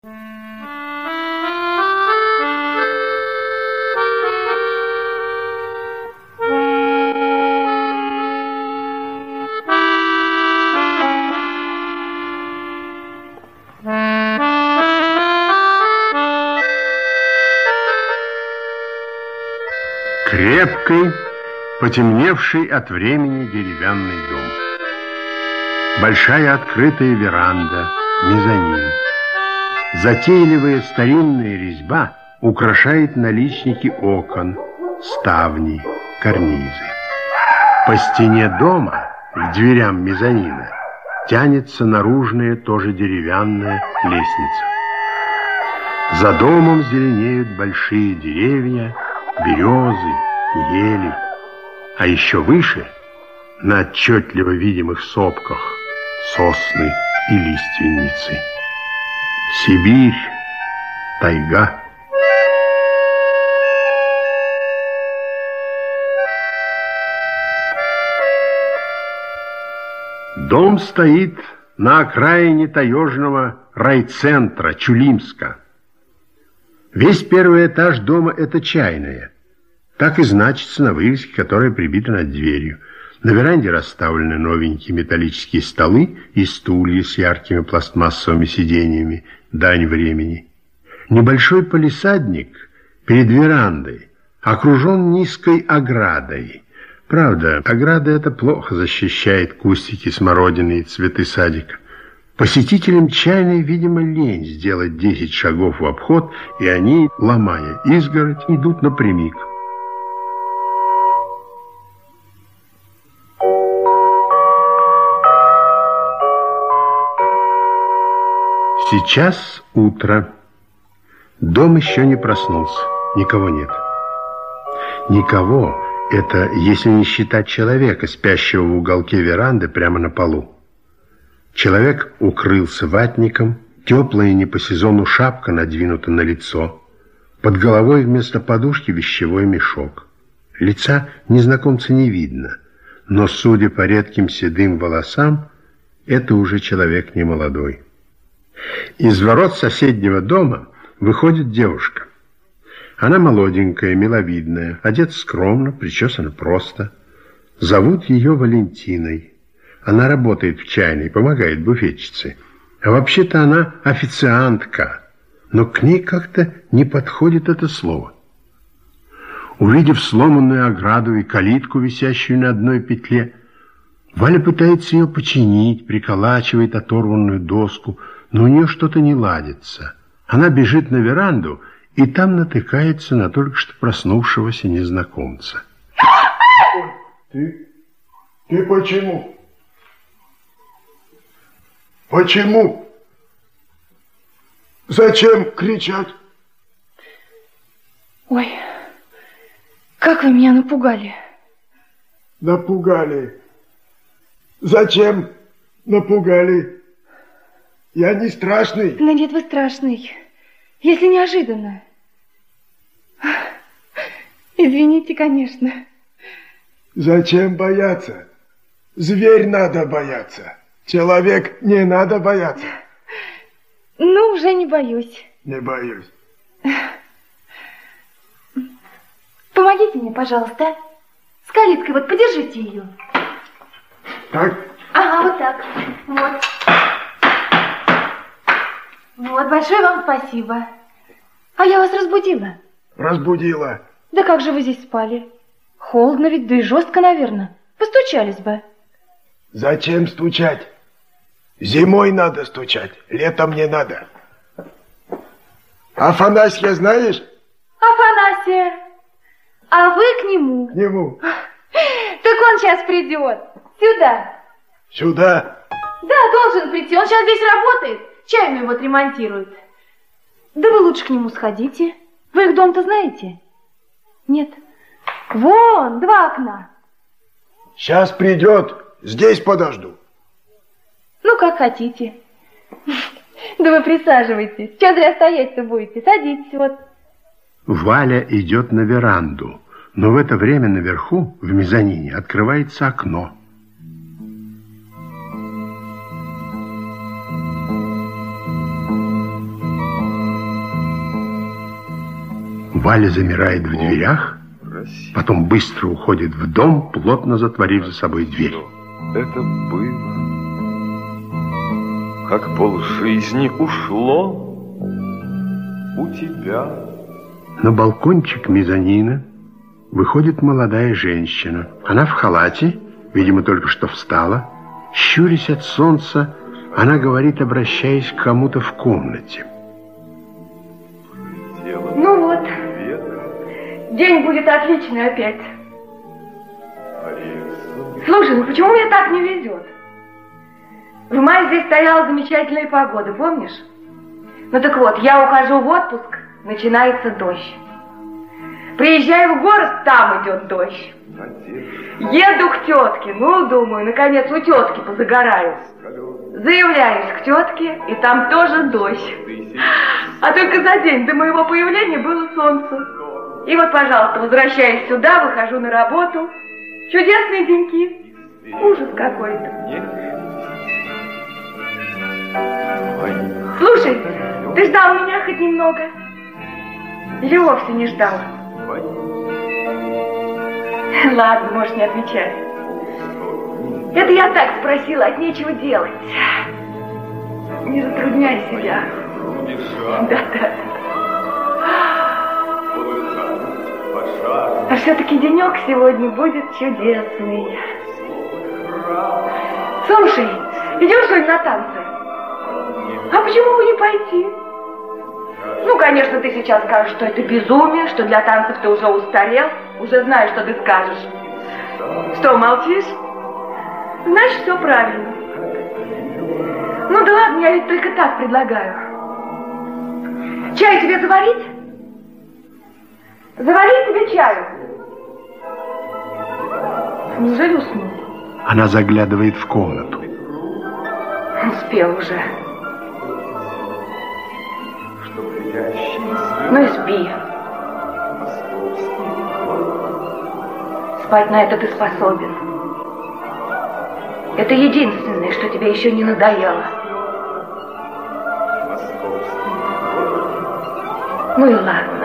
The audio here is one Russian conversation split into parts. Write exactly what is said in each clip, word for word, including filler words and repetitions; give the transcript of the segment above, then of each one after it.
Крепкий, потемневший от времени деревянный дом. Большая открытая веранда, мезонин. Затейливая старинная резьба украшает наличники окон, ставни, карнизы. По стене дома, к дверям мезонина, тянется наружная, тоже деревянная лестница. За домом зеленеют большие деревья, березы, ели, а еще выше, на отчетливо видимых сопках, сосны и лиственницы. Сибирь, тайга. Дом стоит на окраине таежного райцентра Чулимска. Весь первый этаж дома – это чайная. Так и значится на вывеске, которая прибита над дверью. На веранде расставлены новенькие металлические столы и стулья с яркими пластмассовыми сиденьями. Дань времени. Небольшой палисадник перед верандой окружен низкой оградой. Правда, ограда эта плохо защищает кустики смородины и цветы садика. Посетителям чайной, видимо, лень сделать десять шагов в обход, и они, ломая изгородь, идут напрямик. Сейчас утро. Дом еще не проснулся. Никого нет. Никого – это если не считать человека, спящего в уголке веранды прямо на полу. Человек укрылся ватником, теплая не по сезону шапка надвинута на лицо. Под головой вместо подушки вещевой мешок. Лица незнакомца не видно, но, судя по редким седым волосам, это уже человек немолодой. Из ворот соседнего дома выходит девушка. Она молоденькая, миловидная, одета скромно, причесана просто. Зовут ее Валентиной. Она работает в чайной, помогает буфетчице. А вообще-то она официантка, но к ней как-то не подходит это слово. Увидев сломанную ограду и калитку, висящую на одной петле, Валя пытается ее починить, приколачивает оторванную доску, но у нее что-то не ладится. Она бежит на веранду и там натыкается на только что проснувшегося незнакомца. Ты? Ты почему? Почему? Зачем кричать? Ой, как вы меня напугали. Напугали. Зачем напугали? Я не страшный. Да нет, вы страшный. Если неожиданно. Извините, конечно. Зачем бояться? Зверь надо бояться. Человек не надо бояться. Ну, уже не боюсь. Не боюсь. Помогите мне, пожалуйста. С калиткой вот подержите ее. Так? Ага, вот так. Вот. Вот, большое вам спасибо. А я вас разбудила? Разбудила. Да как же вы здесь спали? Холодно ведь, да и жестко, наверное. Постучались бы. Зачем стучать? Зимой надо стучать, летом не надо. Афанасья знаешь? Афанасия. А вы к нему? К нему. Так он сейчас придет. Сюда. Сюда? Да, должен прийти. Он сейчас здесь работает. Чайную вот ремонтирует. Да вы лучше к нему сходите. Вы их дом-то знаете? Нет. Вон, два окна. Сейчас придет. Здесь подожду. Ну, как хотите. Да вы присаживайтесь. Чего зря стоять-то будете? Садитесь вот. Валя идет на веранду, но в это время наверху, в мезонине, открывается окно. Валя замирает в дверях, потом быстро уходит в дом, плотно затворив за собой дверь. Это было, как полжизни ушло у тебя. На балкончик мезонина выходит молодая женщина. Она в халате, видимо, только что встала. Щурясь от солнца, она говорит, обращаясь к кому-то в комнате. Ну вот, день будет отличный опять. Слушай, ну почему мне так не везет? В мае здесь стояла замечательная погода, помнишь? Ну так вот, я ухожу в отпуск, начинается дождь. Приезжаю в город, там идет дождь. Еду к тетке, ну, думаю, наконец у тетки позагораю. Заявляюсь к тетке, и там тоже дождь. А только за день до моего появления было солнце. И вот, пожалуйста, возвращаясь сюда, выхожу на работу. Чудесные деньки. Ужас какой-то. Слушай, ты ждал меня хоть немного? Или вовсе не ждал? Ладно, можешь не отвечать. Это я так спросила, от нечего делать. Не затрудняй себя. Да-да. А все-таки денек сегодня будет чудесный. Слушай, идем что ли на танцы? А почему бы не пойти? Ну, конечно, ты сейчас скажешь, что это безумие, что для танцев ты уже устарел. Уже знаю, что ты скажешь. Что, молчишь? Значит, все правильно. Ну да ладно, я ведь только так предлагаю. Чай тебе заварить? Заварить тебе чаю? Неужели уснул? Она заглядывает в комнату. Успел уже. Ну и спи. Спать на это ты способен. Это единственное, что тебе еще не надоело. Ну и ладно.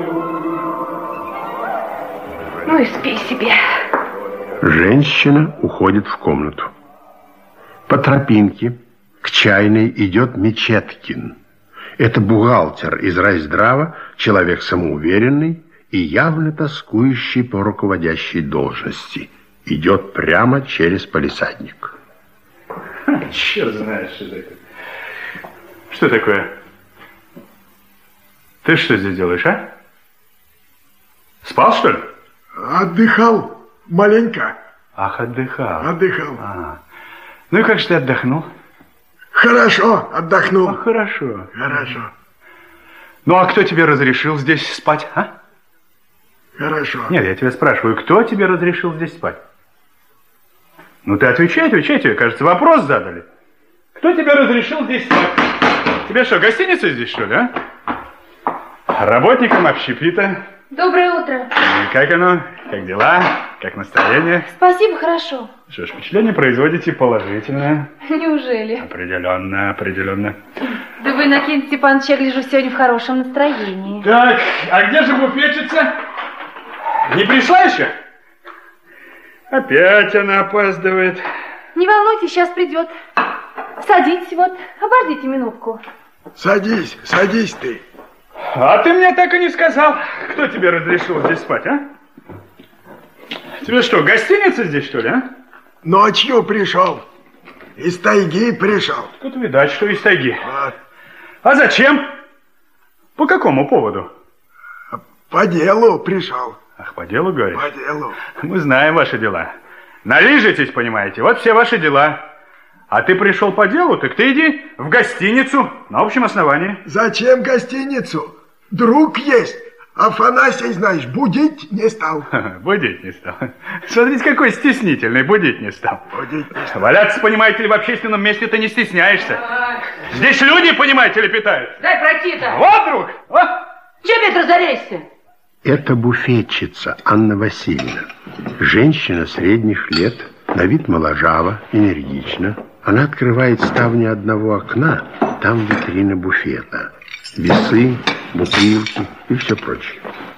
Ну и спи себе. Женщина уходит в комнату. По тропинке к чайной идет Мечеткин. Это бухгалтер из райздрава, человек самоуверенный и явно тоскующий по руководящей должности. Идет прямо через палисадник. Черт знает, что такое. Что такое? Ты что здесь делаешь, а? Спал, что ли? Отдыхал маленько. Ах, отдыхал. Отдыхал. А. Ну и как же ты отдохнул? Хорошо, отдохнул. Ну, хорошо. Хорошо. Ну, а кто тебе разрешил здесь спать, а? Хорошо. Нет, я тебя спрашиваю, кто тебе разрешил здесь спать? Ну, ты отвечай, отвечай, тебе, кажется, вопрос задали. Кто тебе разрешил здесь спать? Тебе что, гостиница здесь, что ли, а? Работникам общепита. Доброе утро. И как оно? Как дела? Как настроение? Спасибо, хорошо. Что ж, впечатление производите положительное. Неужели? Определенно, определенно. Да вы, Иннокентий Степанович, я гляжу, сегодня в хорошем настроении. Так, а где же буфетчица? Не пришла еще? Опять она опаздывает. Не волнуйтесь, сейчас придет. Садитесь, вот, обождите минутку. Садись, садись ты. А ты мне так и не сказал, кто тебе разрешил здесь спать, а? Тебе что, гостиница здесь, что ли, а? Ночью пришел. Из тайги пришел. Тут видать, что из тайги. Вот. А зачем? По какому поводу? По делу пришел. Ах, по делу, говоришь? По делу. Мы знаем ваши дела. Налижетесь, понимаете, вот все ваши дела. А ты пришел по делу, так ты иди в гостиницу на общем основании. Зачем гостиницу? Друг есть. Афанасий, знаешь, будить не стал. Будить не стал. Смотрите, какой стеснительный, будить не стал. Будить не стал. Валяться, понимаете ли, в общественном месте ты не стесняешься. Здесь люди, понимаете ли, питают. Дай пройти-то. Вот, друг. Вот. Чего опять разоряешься? Это буфетчица Анна Васильевна. Женщина средних лет, на вид моложава, энергична. Она открывает ставни одного окна, там витрина буфета. Весы, бутылки и все прочее.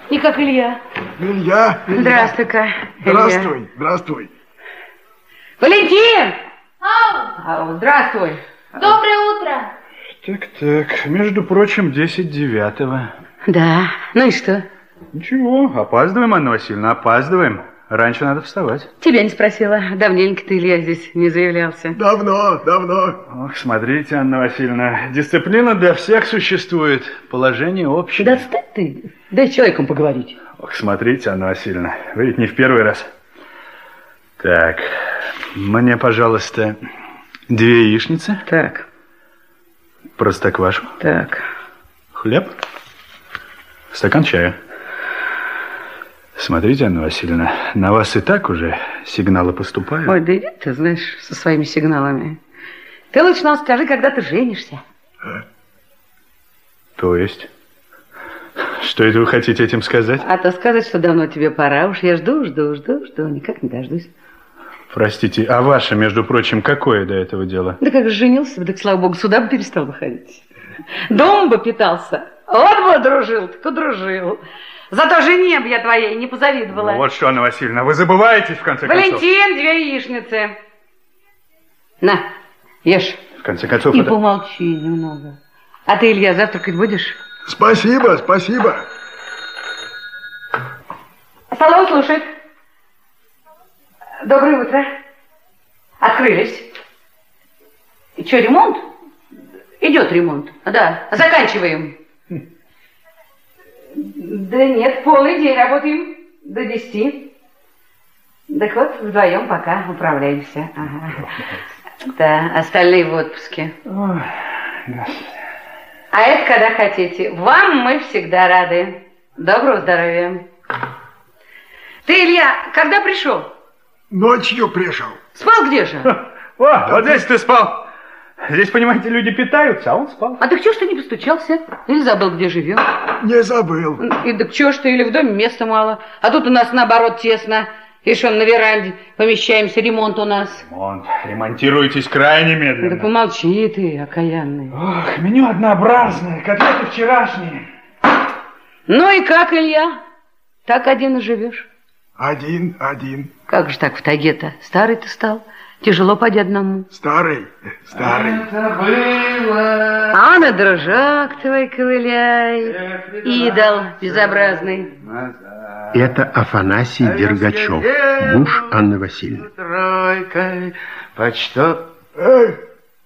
И как Илья. Илья, Илья. Здравствуй-ка, Илья. Здравствуй, здравствуй. Валентин! Ау! Ау, здравствуй. Доброе утро. Так-так, между прочим, десять девятого. Да, ну и что? Ничего, опаздываем, Анна Васильевна, опаздываем. Раньше надо вставать. Тебя не спросила. Давненько ты, Илья, здесь не заявлялся. Давно, давно. Ох, смотрите, Анна Васильевна, дисциплина для всех существует. Положение общее. Да отстань ты. Дай с человеком поговорить. Ох, смотрите, Анна Васильевна, вы ведь не в первый раз. Так, мне, пожалуйста, две яичницы. Так, Простоквашу. так. Хлеб. Стакан чая. Смотрите, Анна Васильевна, на вас и так уже сигналы поступают. Ой, да иди ты, знаешь, со своими сигналами. Ты лучше нам скажи, когда ты женишься. То есть? Что это вы хотите этим сказать? А то сказать, что давно тебе пора. Уж я жду, жду, жду, жду. Никак не дождусь. Простите, а ваше, между прочим, какое до этого дело? Да как же женился бы, так, слава богу, сюда бы перестал выходить. Дома бы питался. Вот бы дружил, так удружил. Зато жене бы я твоей не позавидовала. Ну, вот что, Анна Васильевна, вы забываетесь, в конце концов. Валентин, две яичницы. На, ешь. В конце концов, И это... помолчи немного. А ты, Илья, завтракать будешь? Спасибо, спасибо. Столовый слушает. Доброе утро. Открылись. И что, ремонт? Идет ремонт. Да, заканчиваем. Да нет, полный день работаем. До десяти. Так вот, вдвоем пока управляемся. Ага. Да, остальные в отпуске. Ой, а это когда хотите. Вам мы всегда рады. Доброго здоровья. Ты, Илья, когда пришел? Ночью пришел. Спал где же? О, вот здесь ты спал. Здесь, понимаете, люди питаются, а он спал. А так чего ж ты не постучался? Или забыл, где живем? Не забыл. И так чего ж ты, или в доме места мало? А тут у нас, наоборот, тесно. Ишь, он на веранде помещаемся, ремонт у нас. Ремонт. Ремонтируйтесь крайне медленно. Да помолчи ты, окаянный. Ох, меню однообразное, котлеты вчерашние. Ну и как, Илья? Так один и живешь? Один, один. Как же так в тайге-то? Старый ты стал? Тяжело поди одному. Старый, старый. Это было... А на дрожак твой ковыляй, идол безобразный. Это Афанасий Дергачев, муж Анны Васильевны. Тройкой, почто... Эй,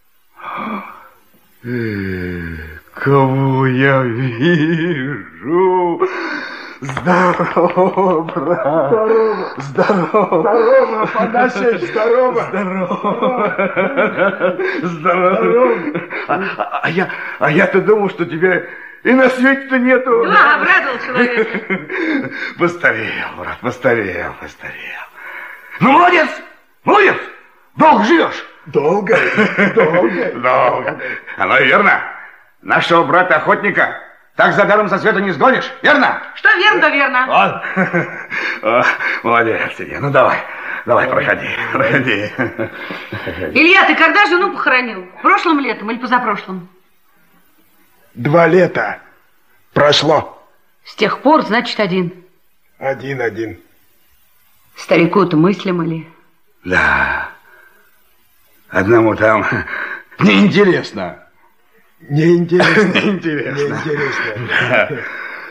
Кого я вижу? Здорово, брат. здорово. Здорово. Здорово, Афанасий, здорово. Здорово. Здорово. А, а- а я, а я-то думал, что тебя и на свете-то нету. Да, обрадовал человека. Постарел, брат, постарел, постарел. Ну, молодец, молодец. Долго живешь. Долго, долго. Долго. Оно и верно. Нашего брата-охотника так за даром со света не сгонишь, верно? Что верно, то верно. Вот. О, молодец, Илья. Ну, давай, давай, проходи, проходи. Илья, ты когда жену похоронил? Прошлым летом или позапрошлым? Два лета прошло. С тех пор, значит, один. Один, один. Старику-то мыслим или... Да. Одному там неинтересно. Неинтересно. Неинтересно. Неинтересно.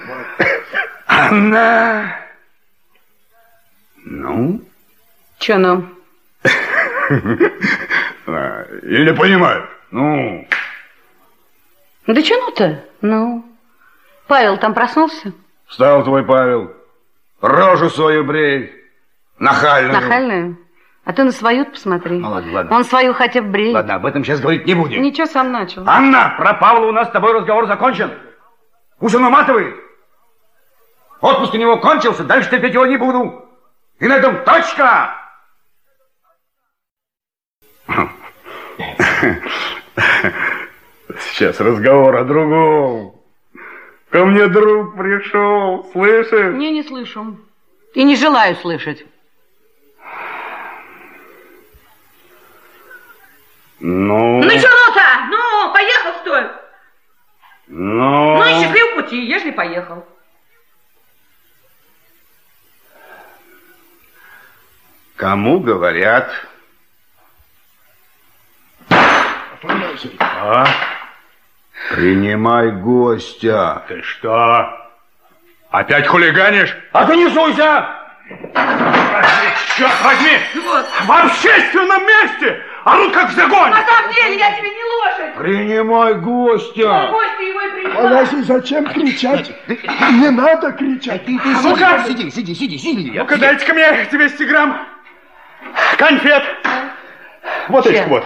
Анна. Ну? Че ну? Или понимаешь? Ну? Да че ну-то? Ну? Павел там проснулся? Встал твой Павел. Рожу свою брей. Нахальную. Нахальную? А ты на свою посмотри. Ну, ладно, ладно. Он свою хотя бы бреет. Ладно, об этом сейчас говорить не будем. Ничего, сам начал. Анна, про Павла у нас с тобой разговор закончен. Уж он уматывает. Отпуск у него кончился, дальше терпеть его не буду. И на этом точка. Сейчас разговор о другом. Ко мне друг пришел, слышишь? Не, не слышу. И не желаю слышать. Ну... Ну, чего-то? Ну, поехал, что ли? Ну... Ну, и счастливого пути, ежели поехал. Кому говорят? А? Принимай гостя. Ты что? Опять хулиганишь? А ты не суйся! Черт возьми! Вот. В общественном месте! Орут как в загоне! На самом деле я тебе не лошадь. Принимай гостя. Гости его и принимай. Афанасий, зачем кричать? Не надо кричать. Ты, ты А ну-ка! сиди, сиди, сиди, сиди. Ну-ка, дайте-ка мне двести грамм конфет. Вот этих вот.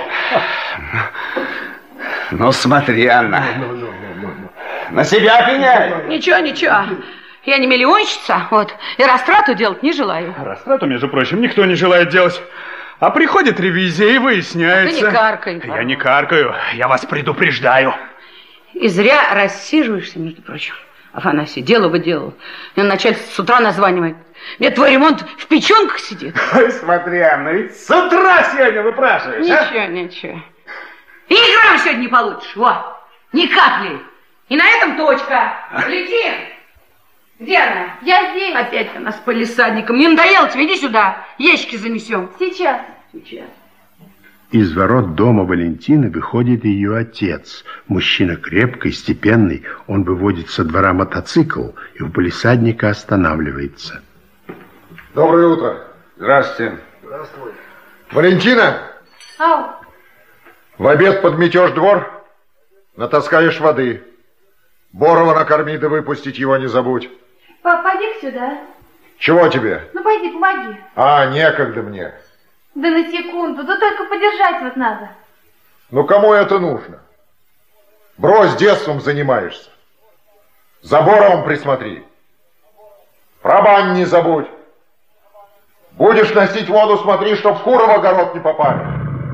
Ну, смотри, Анна. На себя пеняй. Ничего, ничего. Я не миллионщица, вот, и растрату делать не желаю. Растрату, между прочим, никто не желает делать. А приходит ревизия и выясняется... Ты не каркай. Я не каркаю, я вас предупреждаю. И зря рассиживаешься, между прочим. Афанасий, дело бы делал. Мне начальство с утра названивает. Мне твой ремонт в печенках сидит. Ой, смотри, Анна, ведь с утра сегодня выпрашиваешь, Ничего, а? ничего. И ни грамма сегодня не получишь, вот. Ни капли. И на этом точка. Валентин! Где она? Я здесь. Опять она с палисадником. Не надоело тебе? Иди сюда. Ящики занесем. Сейчас. Сейчас. Из ворот дома Валентины выходит ее отец. Мужчина крепкий, степенный. Он выводит со двора мотоцикл и у палисадника останавливается. Доброе утро. Здравствуйте. Здравствуй. Валентина, Ау. в обед подметешь двор, натаскаешь воды. Борова накорми, да выпустить его не забудь. Пап, пойди сюда. Чего тебе? Ну, пойди, помоги. А, некогда мне. Да на секунду, да только подержать вот надо. Ну, кому это нужно? Брось, детством занимаешься. За Боровым присмотри. Про бань не забудь. Будешь носить воду, смотри, чтоб куры в огород не попали.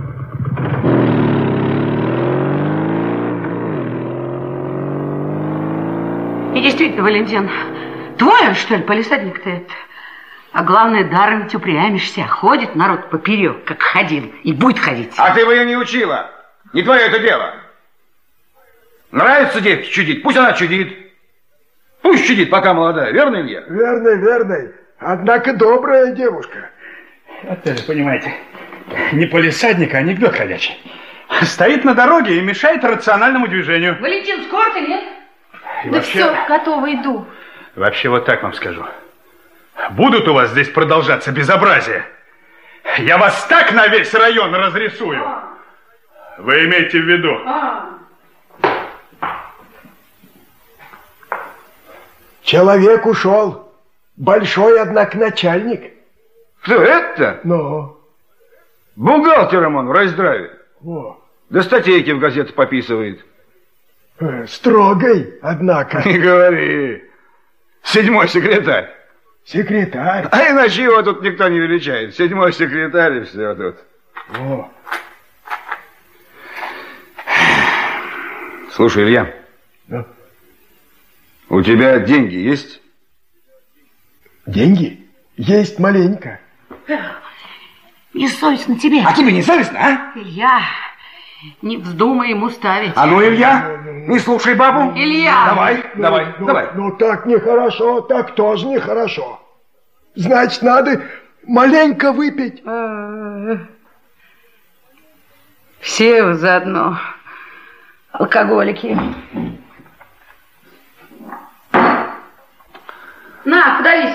И действительно, Валентин, твой он, что ли, палисадник-то это? А главное, даром ведь упрямишься. Ходит народ поперек, как ходил, и будет ходить. А ты бы ее не учила. Не твое это дело. Нравится девке чудить, пусть она чудит. Пусть чудит, пока молодая. Верно, Илья? Верный, верный. Однако добрая девушка. Вот это, понимаете, не палисадник, а анекдот ходячий. Стоит на дороге и мешает рациональному движению. Вообще... скоро ты нет? И Да вообще, все, готово, иду. вообще вот так вам скажу. Будут у вас здесь продолжаться безобразия, я вас так на весь район разрисую. Вы имеете в виду? Человек ушел. Большой, однако, начальник. Кто это? Ну, Бухгалтером он в райздраве. о, Да статейки в газетах пописывает. э, строгой, однако. Не говори. Седьмой секретарь. Секретарь. А иначе его тут никто не величает. Седьмой секретарь и все тут. О, Слушай, Илья, ну, у тебя деньги есть? деньги есть маленько. Не совестно тебе. А тебе не совестно, а? Илья, не вздумай ему ставить. А ну, Илья, не слушай бабу. Илья! Давай, давай, ну, давай. Ну, так нехорошо, так тоже нехорошо. Значит, надо маленько выпить. Все вы заодно. Алкоголики. На, подавись.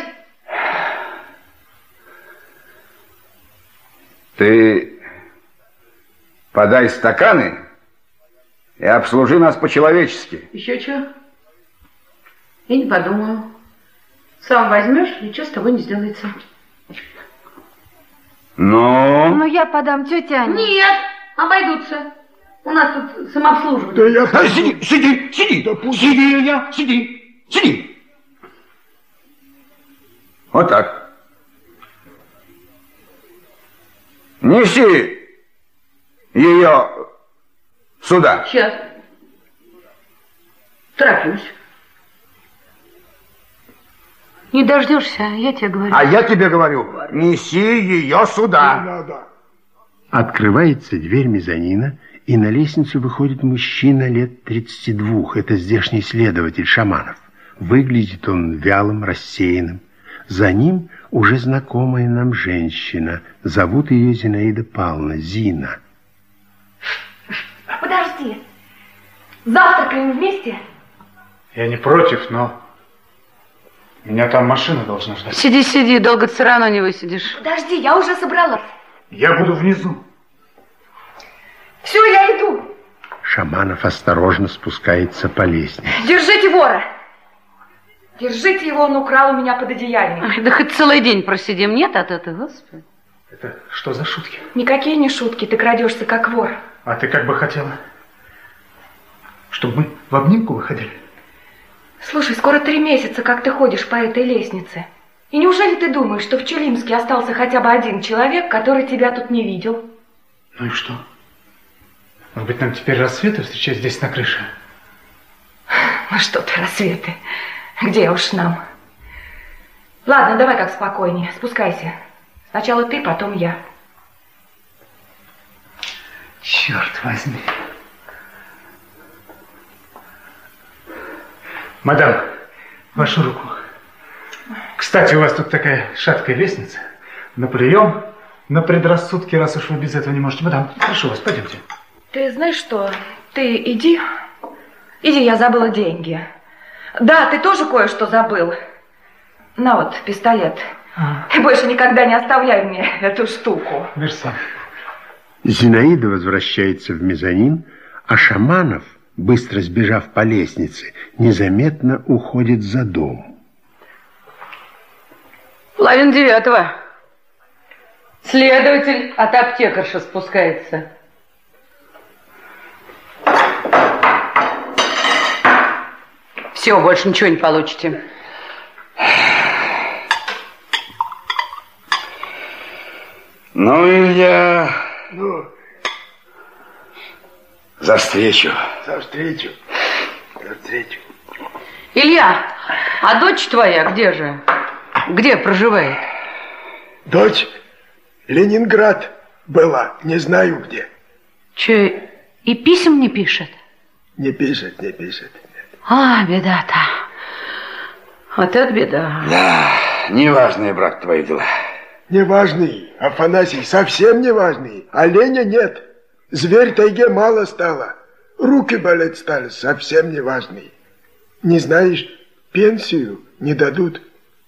Ты подай стаканы и обслужи нас по-человечески. Еще что? Я не подумаю. Сам возьмешь, ничего с тобой не сделается. Ну? Ну, я подам тете Ане. Нет, обойдутся. У нас тут самообслуживание. Да я... А, сиди, сиди, сиди. Да пусть- Сиди, Илья, сиди, сиди. Вот так. Неси ее сюда. Сейчас. Тороплюсь. Не дождешься, я тебе говорю. А я тебе говорю, неси ее сюда. Надо. Открывается дверь мезонина, и на лестницу выходит мужчина лет тридцати двух. Это здешний следователь Шаманов. Выглядит он вялым, рассеянным. За ним уже знакомая нам женщина. Зовут ее Зинаида Павловна, Зина. Подожди. Завтракаем вместе? Я не против, но меня там машина должна ждать. Сиди, сиди, долго ты все равно не высидишь. Подожди, я уже собралась. Я буду внизу. Все, я иду. Шаманов осторожно спускается по лестнице. Держите вора. Держите его, он украл у меня пододеяльник. Ай, да хоть целый день просидим, нет от этого, Господи. Это что за шутки? Никакие не шутки, ты крадешься как вор. А ты как бы хотела, чтобы мы в обнимку выходили? Слушай, скоро три месяца, как ты ходишь по этой лестнице. И неужели ты думаешь, что в Чулимске остался хотя бы один человек, который тебя тут не видел? Ну и что? Может быть, нам теперь рассветы встречать здесь на крыше? Ну что ты, рассветы. Где уж нам? Ладно, давай как спокойнее. Спускайся. Сначала ты, потом я. Черт возьми. Мадам, вашу руку. Кстати, у вас тут такая шаткая лестница. На прием, на предрассудки, раз уж вы без этого не можете. Мадам, прошу вас, пойдемте. Ты знаешь что? Ты иди. Иди, я забыла деньги. Да, ты тоже кое-что забыл. На вот, пистолет. А. И больше никогда не оставляй мне эту штуку. Мерси. Зинаида возвращается в мезонин, а Шаманов, быстро сбежав по лестнице, незаметно уходит за дом. Половина девятого. Следователь от аптекарша спускается. Все, больше ничего не получите. Ну, Илья... Ну, за встречу. за встречу. За встречу. Илья, а дочь твоя где же? Где проживает? Дочь Ленинград была, не знаю где. Че, и писем не пишет? Не пишет, не пишет. А, беда-то. Вот это беда. Да, неважные, брат, твои дела. Неважный, Афанасий, совсем неважный. А Леня нет. Зверь тайге мало стало. Руки болеть стали, совсем неважный. Не знаешь, пенсию не дадут.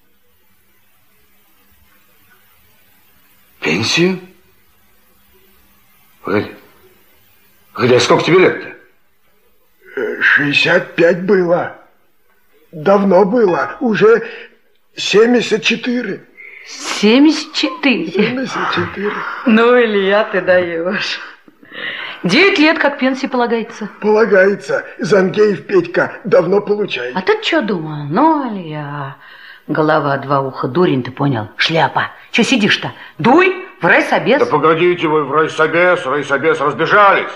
Пенсию? Погоди, Погоди, а сколько тебе лет-то? шестьдесят пять было. Давно было. Уже семьдесят четыре. семьдесят четыре? семьдесят четыре. Ну, Илья, ты даешь. Девять лет, как пенсии полагается. Полагается. Зангеев Петька давно получает. А ты что думал? Ну, Илья, голова, два уха, дурень, ты понял? Шляпа. Че сидишь-то? Дуй в райсобес. Да погодите вы, в райсобес, райсобес разбежались.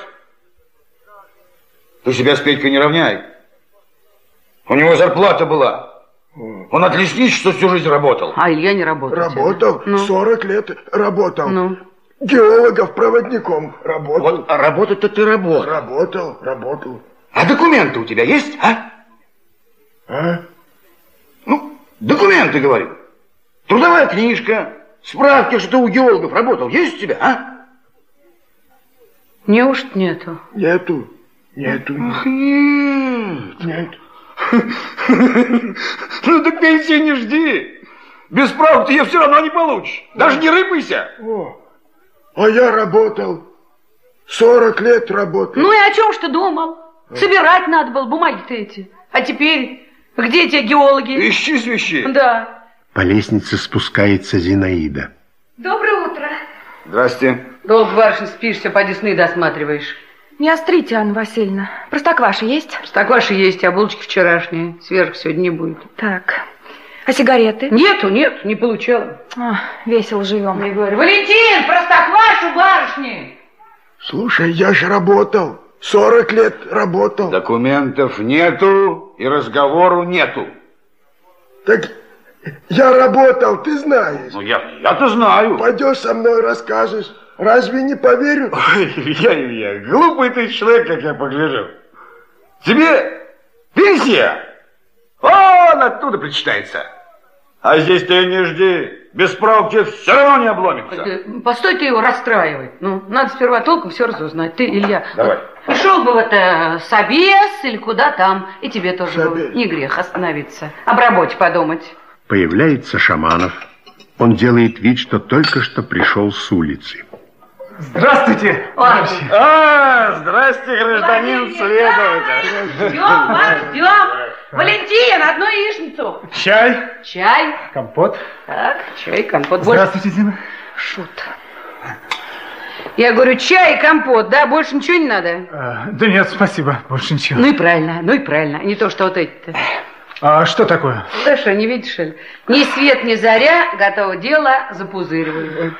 Ты себя с Петькой не равняй. У него зарплата была. Он от лесничества всю жизнь работал. А Илья не работал. Работал. Ну? сорок лет работал. Ну? Геологов проводником работал. Вот, а работать-то ты работал. Работал, работал. А документы у тебя есть, а? А? Ну, документы, говорю. Трудовая книжка, справки, что ты у геологов работал, есть у тебя, а? Неужто нету? Нету. Нету. Ах, нет. Нет. Ну так пенсии не жди. Без справок ты ее все равно не получишь. Даже не рыпайся. О, а я работал. сорок лет работал. Ну и о чем ж ты думал? Собирать надо было бумаги-то эти. А теперь где те геологи? Ищи свищи. Да. По лестнице спускается Зинаида. Доброе утро. Здрасте. Долго, барышня, спишься, поди сны досматриваешь. Не острите, Анна Васильевна. Простокваша есть? Простокваши есть, а булочки вчерашние. Свежих сегодня не будет. Так. А сигареты? Нету, нет, не получала. А, весело живем. Не говори. Валентин, простоквашу барышни! Слушай, я же работал. сорок лет работал. Документов нету и разговору нету. Так я работал, ты знаешь. Ну, я, я-то знаю. Пойдешь со мной, расскажешь. Разве не поверю? Ой, Илья, Илья, глупый ты человек, как я погляжу. Тебе пенсия? Вон оттуда причитается. А здесь ты не жди. Без справки все равно не обломится. Постой ты его расстраивать. Ну, надо сперва толком все разузнать. Ты, Илья, Давай. Вот, шел бы в это Собес или куда там, и тебе тоже Собес. было не грех остановиться, об работе подумать. Появляется Шаманов. Он делает вид, что только что пришел с улицы. Здравствуйте. Ой. А, здрасте, гражданин следователь. Ждем вас, ждем. Валентин, одну яичницу. Чай, Чай. компот. Так, чай, компот. Здравствуйте, Зина. Шут. Я говорю, чай и компот, да? Больше ничего не надо? А, да нет, спасибо, больше ничего. Ну и правильно, ну и правильно. Не то, что вот эти-то. А что такое? Да что, не видишь ли? Ни свет, ни заря, готово дело, запузыривают.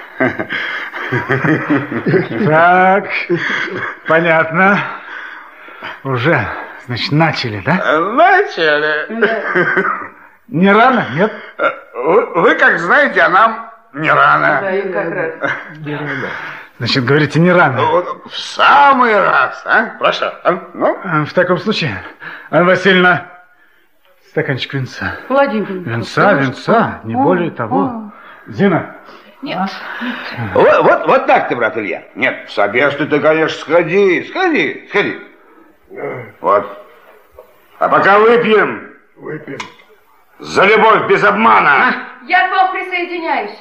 Так, понятно. Уже, значит, начали, да? Начали. Не рано, нет? Вы, вы как знаете, а нам не рано. Да, им как раз. Значит, говорите, не рано. Вот в самый раз, а? Прошу. А? Ну? А, В таком случае, Анна Васильевна, стаканчик винца. Владимир. Винца, винца, не более того. Зина. Нет. Вот, вот, вот так ты, брат Илья. Нет, в Собес ты, конечно, сходи, сходи, сходи. Вот. А пока выпьем. Выпьем. За любовь без обмана. Я к вам присоединяюсь.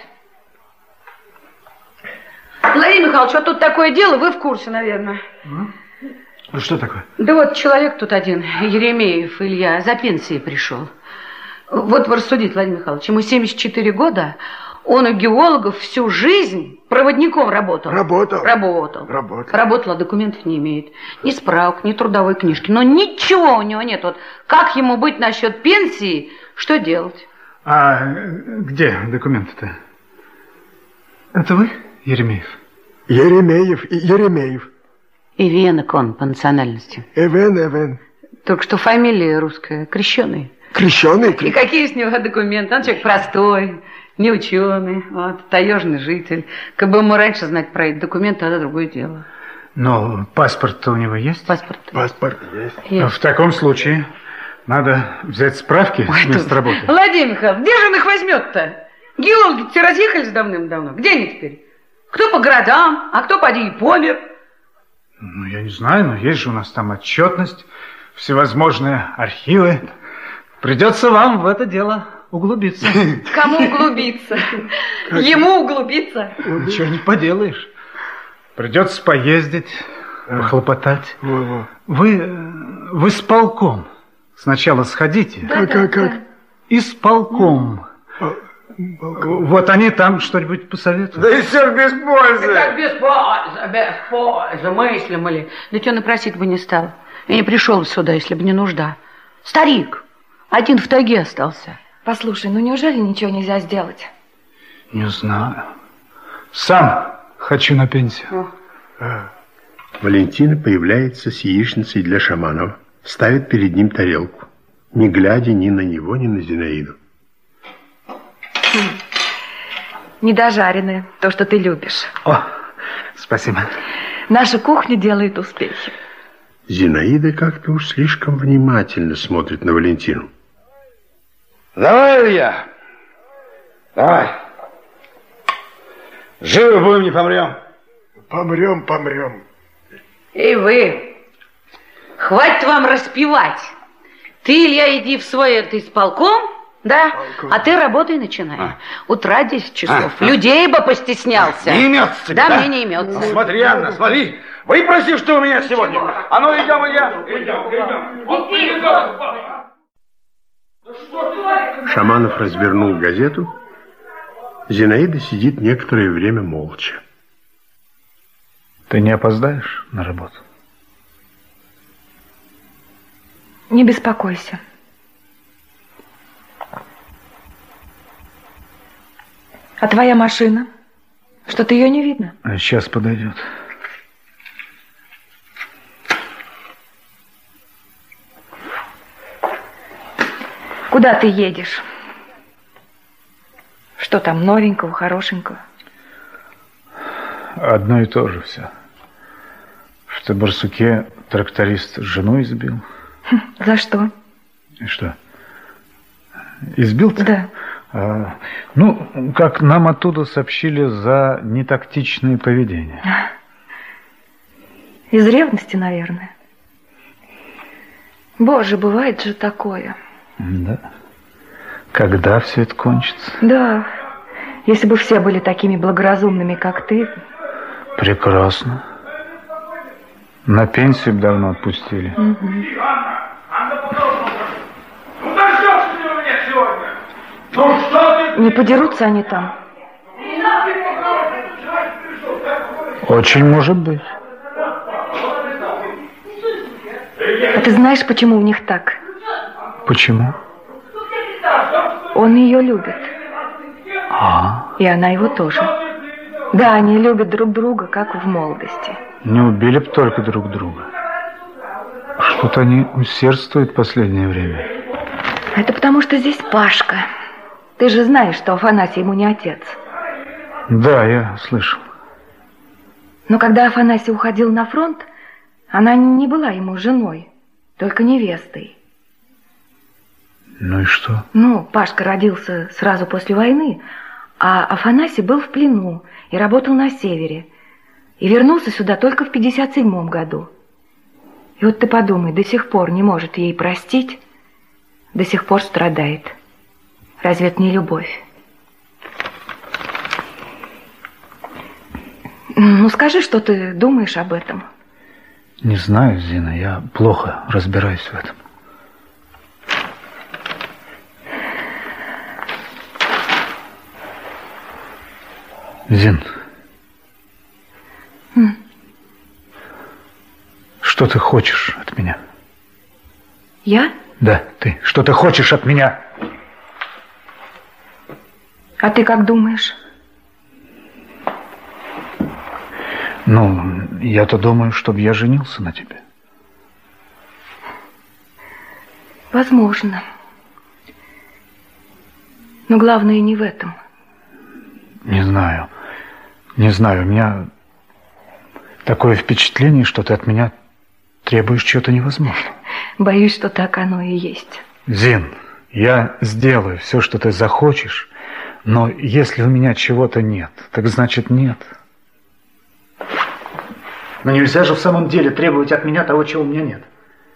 Владимир Михайлович, что тут такое дело, вы в курсе, наверное. Ну что такое? Да вот человек тут один, Еремеев Илья, за пенсией пришел. Вот вы рассудите, Владимир Михайлович, ему семьдесят четыре года, он у геологов всю жизнь проводником работал. Работал? Работал. Работал. Работал, а документов не имеет. Ни справок, ни трудовой книжки. Но ничего у него нет. Вот как ему быть насчет пенсии, что делать? А где документы-то? Это вы, Еремеев? Еремеев и Еремеев. Ивенок он по национальности. Эвен, Эвен. Только что фамилия русская, крещеный. Крещеный? И какие с него документы? Он человек простой, не ученый, вот, таежный житель. Как бы ему раньше знать про эти документы, это другое дело. Но паспорт-то у него есть? Паспорт. Паспорт есть. Есть. В таком случае надо взять справки Ой, с места тут- работы. Владимир Михайлович, где же он их возьмет-то? Геологи все разъехались давным-давно. Где они теперь? Кто по городам, а кто поди и помер. Ну, я не знаю, но есть же у нас там отчетность, всевозможные архивы. Придется вам в это дело углубиться. Кому углубиться? Ему углубиться? Ничего не поделаешь. Придется поездить, похлопотать. Во-во. Вы, э, в исполком сначала сходите. Как, как, как? Исполком. Вот они там что-нибудь посоветуют. Да и все без пользы. Так без пользы, без пользы, мыслим ли. Да тебя напросить бы не стал. Я не пришел сюда, если бы не нужда. Старик, один в тайге остался. Послушай, ну неужели ничего нельзя сделать? Не знаю. Сам хочу на пенсию. Валентина появляется с яичницей для Шаманова, ставит перед ним тарелку, не глядя ни на него, ни на Зинаиду. Недожаренное, то, что ты любишь. О, спасибо. Наша кухня делает успехи. Зинаида как-то уж слишком внимательно смотрит на Валентину. Давай, Илья. Давай. Живы будем, не помрем. Помрем, помрем. И вы, хватит вам распевать. Ты, Илья, иди в свой это исполком, да? А ты работай начинай. А. Утра десять часов. А, а. Людей бы постеснялся. Не имется тебе, Да, да? мне не имется. Смотри, Анна, смотри. Выпроси, что у меня сегодня. А ну, идем, Илья. Идем, идем. Шаманов развернул газету. Зинаида сидит некоторое время молча. Ты не опоздаешь на работу? Не беспокойся. А твоя машина? Что-то ее не видно. А сейчас подойдет. Куда ты едешь? Что там новенького, хорошенького? Одно и то же все. В Табарсуке тракторист жену избил. За что? И что? Избил-то? Да. А, ну, как нам оттуда сообщили, за нетактичное поведение. Из ревности, наверное. Боже, бывает же такое. Да. Когда все это кончится? Да. Если бы все были такими благоразумными, как ты. Прекрасно. На пенсию давно отпустили. Угу. Не подерутся они там? Очень может быть. А ты знаешь, почему у них так? Почему? Он ее любит. А. И она его тоже. Да, они любят друг друга, как в молодости. Не убили б только друг друга. Что-то они усердствуют в последнее время. Это потому, что здесь Пашка. Ты же знаешь, что Афанасий ему не отец. Да, я слышал. Но когда Афанасий уходил на фронт, она не была ему женой, только невестой. Ну и что? Ну, Пашка родился сразу после войны, а Афанасий был в плену и работал на севере. И вернулся сюда только в пятьдесят седьмом году. И вот ты подумай, до сих пор не может ей простить, до сих пор страдает. Разве это не любовь? Ну, скажи, что ты думаешь об этом. Не знаю, Зина, я плохо разбираюсь в этом. Зин. М? Что ты хочешь от меня? Я? Да, ты. Что ты хочешь от меня? А ты как думаешь? Ну, я-то думаю, чтобы я женился на тебе. Возможно. Но главное не в этом. Не знаю. Не знаю, у меня такое впечатление, что ты от меня требуешь чего-то невозможного. Боюсь, что так оно и есть. Зин, я сделаю все, что ты захочешь, но если у меня чего-то нет, так значит нет. Но нельзя же в самом деле требовать от меня того, чего у меня нет.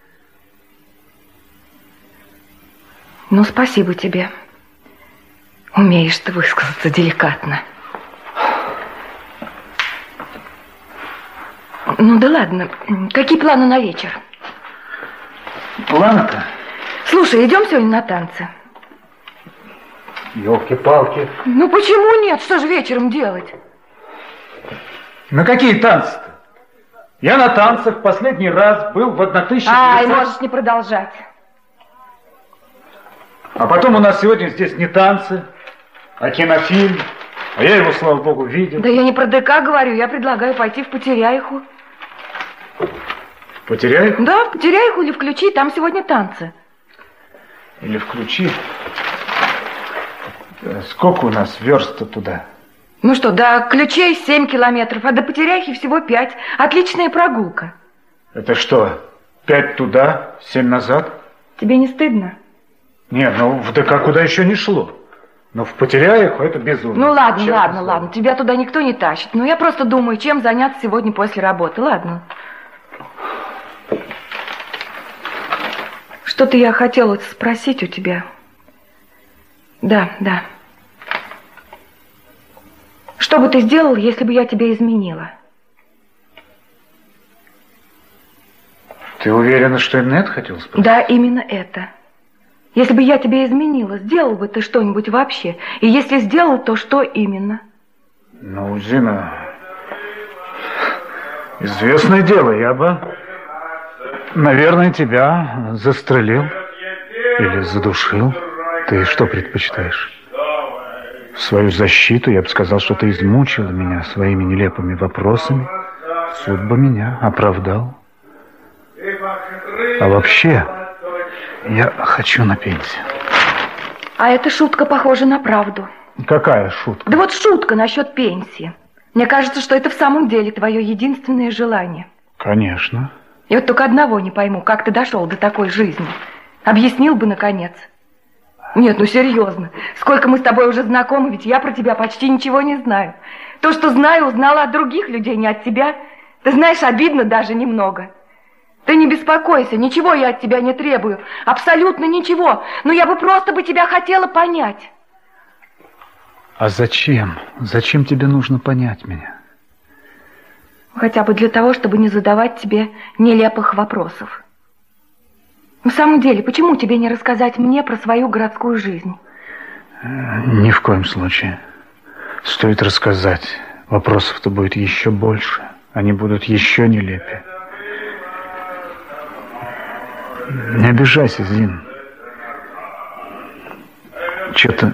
Ну, спасибо тебе. Умеешь ты высказаться деликатно. Ну да ладно. Какие планы на вечер? Планы-то? Слушай, идем сегодня на танцы? Ёлки-палки. Ну почему нет? Что же вечером делать? На какие танцы-то? Я на танцах последний раз был в тысяча девятьсот... Ай, можешь не продолжать. А потом у нас сегодня здесь не танцы, а кинофильм. А я его, слава богу, видел. Да я не про ДК говорю, я предлагаю пойти в Потеряиху. Потеряиху? Да, в Потеряиху или включи, там сегодня танцы. Или включи. Сколько у нас верст туда? Ну что, до Ключей семь километров, а до Потеряихи всего пять. Отличная прогулка. Это что, пять туда, семь назад? Тебе не стыдно? Нет, ну в ДК куда еще не шло. Но в Потеряиху это безумие. Ну ладно, Честно ладно, слово. ладно. Тебя туда никто не тащит. Но я просто думаю, чем заняться сегодня после работы. Ладно. Что-то я хотела спросить у тебя. Да, да. Что бы ты сделал, если бы я тебя изменила? Ты уверена, что именно это хотел спросить? Да, именно это. Если бы я тебя изменила, сделал бы ты что-нибудь вообще? И если сделал, то что именно? Ну, Зина, известное дело, я бы, наверное, тебя застрелил или задушил. Ты что предпочитаешь? В свою защиту я бы сказал, что ты измучила меня своими нелепыми вопросами. Суд бы меня оправдал. А вообще, я хочу на пенсию. А эта шутка похожа на правду. Какая шутка? Да вот шутка насчет пенсии. Мне кажется, что это в самом деле твое единственное желание. Конечно. Я вот только одного не пойму, как ты дошел до такой жизни. Объяснил бы, наконец. Нет, ну серьезно. Сколько мы с тобой уже знакомы, ведь я про тебя почти ничего не знаю. То, что знаю, узнала от других людей, не от тебя. Ты знаешь, обидно даже немного. Ты не беспокойся, ничего я от тебя не требую. Абсолютно ничего. Но я бы просто бы тебя хотела понять. А зачем? Зачем тебе нужно понять меня? Хотя бы для того, чтобы не задавать тебе нелепых вопросов. В самом деле, почему тебе не рассказать мне про свою городскую жизнь? Ни в коем случае. Стоит рассказать. Вопросов-то будет еще больше. Они будут еще нелепее. Не обижайся, Зин. Что-то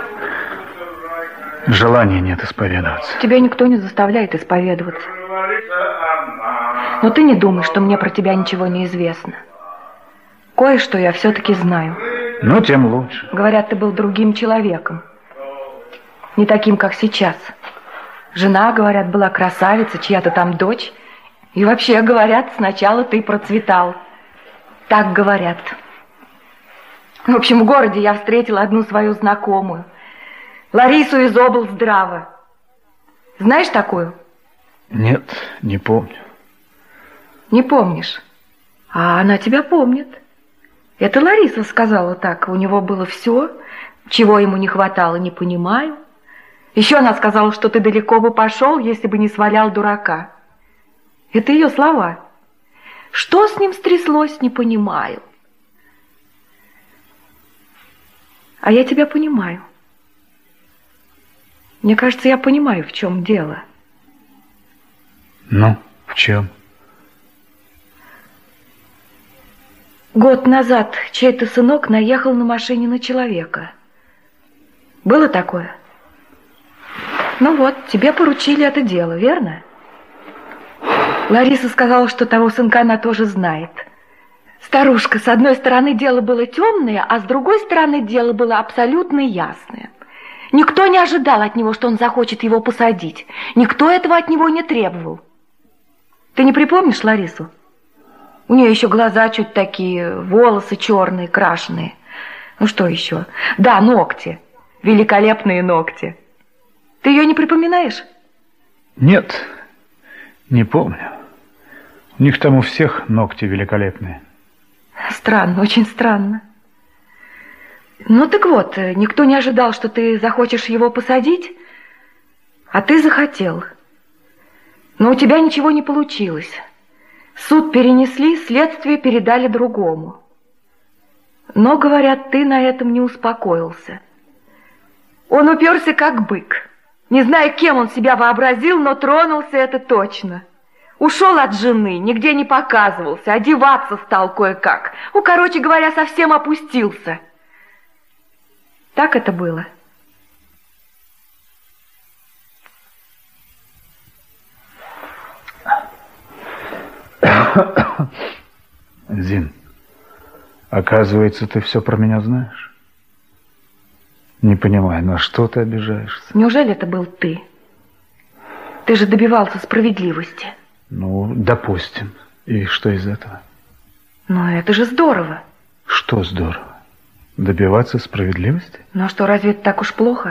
желания нет исповедоваться. Тебя никто не заставляет исповедоваться. Но ты не думай, что мне про тебя ничего не известно. Кое-что я все-таки знаю. Ну, тем лучше. Говорят, ты был другим человеком. Не таким, как сейчас. Жена, говорят, была красавица, чья-то там дочь. И вообще, говорят, сначала ты процветал. Так говорят. В общем, в городе я встретила одну свою знакомую. Ларису из облздрава. Знаешь такую? Нет, не помню. Не помнишь? А она тебя помнит. Это Лариса сказала так. У него было все, чего ему не хватало, не понимаю. Еще она сказала, что ты далеко бы пошел, если бы не свалял дурака. Это ее слова. Что с ним стряслось, не понимаю. А я тебя понимаю. Мне кажется, я понимаю, в чем дело. Ну, в чем? Год назад чей-то сынок наехал на машине на человека. Было такое? Ну вот, тебе поручили это дело, верно? Лариса сказала, что того сынка она тоже знает. Старушка, с одной стороны дело было темное, а с другой стороны дело было абсолютно ясное. Никто не ожидал от него, что он захочет его посадить. Никто этого от него не требовал. Ты не припомнишь Ларису? У нее еще глаза чуть такие, волосы черные, крашеные. Ну что еще? Да, ногти. Великолепные ногти. Ты ее не припоминаешь? Нет, не помню. У них там у всех ногти великолепные. Странно, очень странно. Ну так вот, никто не ожидал, что ты захочешь его посадить, а ты захотел. Но у тебя ничего не получилось. Суд перенесли, следствие передали другому. Но, говорят, ты на этом не успокоился. Он уперся как бык. Не знаю, кем он себя вообразил, но тронулся это точно. Ушел от жены, нигде не показывался, одеваться стал кое-как. Ну, короче говоря, совсем опустился. Так это было? Зин, оказывается, ты все про меня знаешь? Не понимаю, на что ты обижаешься? Неужели это был ты? Ты же добивался справедливости. Ну, допустим. И что из этого? Ну, это же здорово. Что здорово? Добиваться справедливости? Ну, а что, разве это так уж плохо?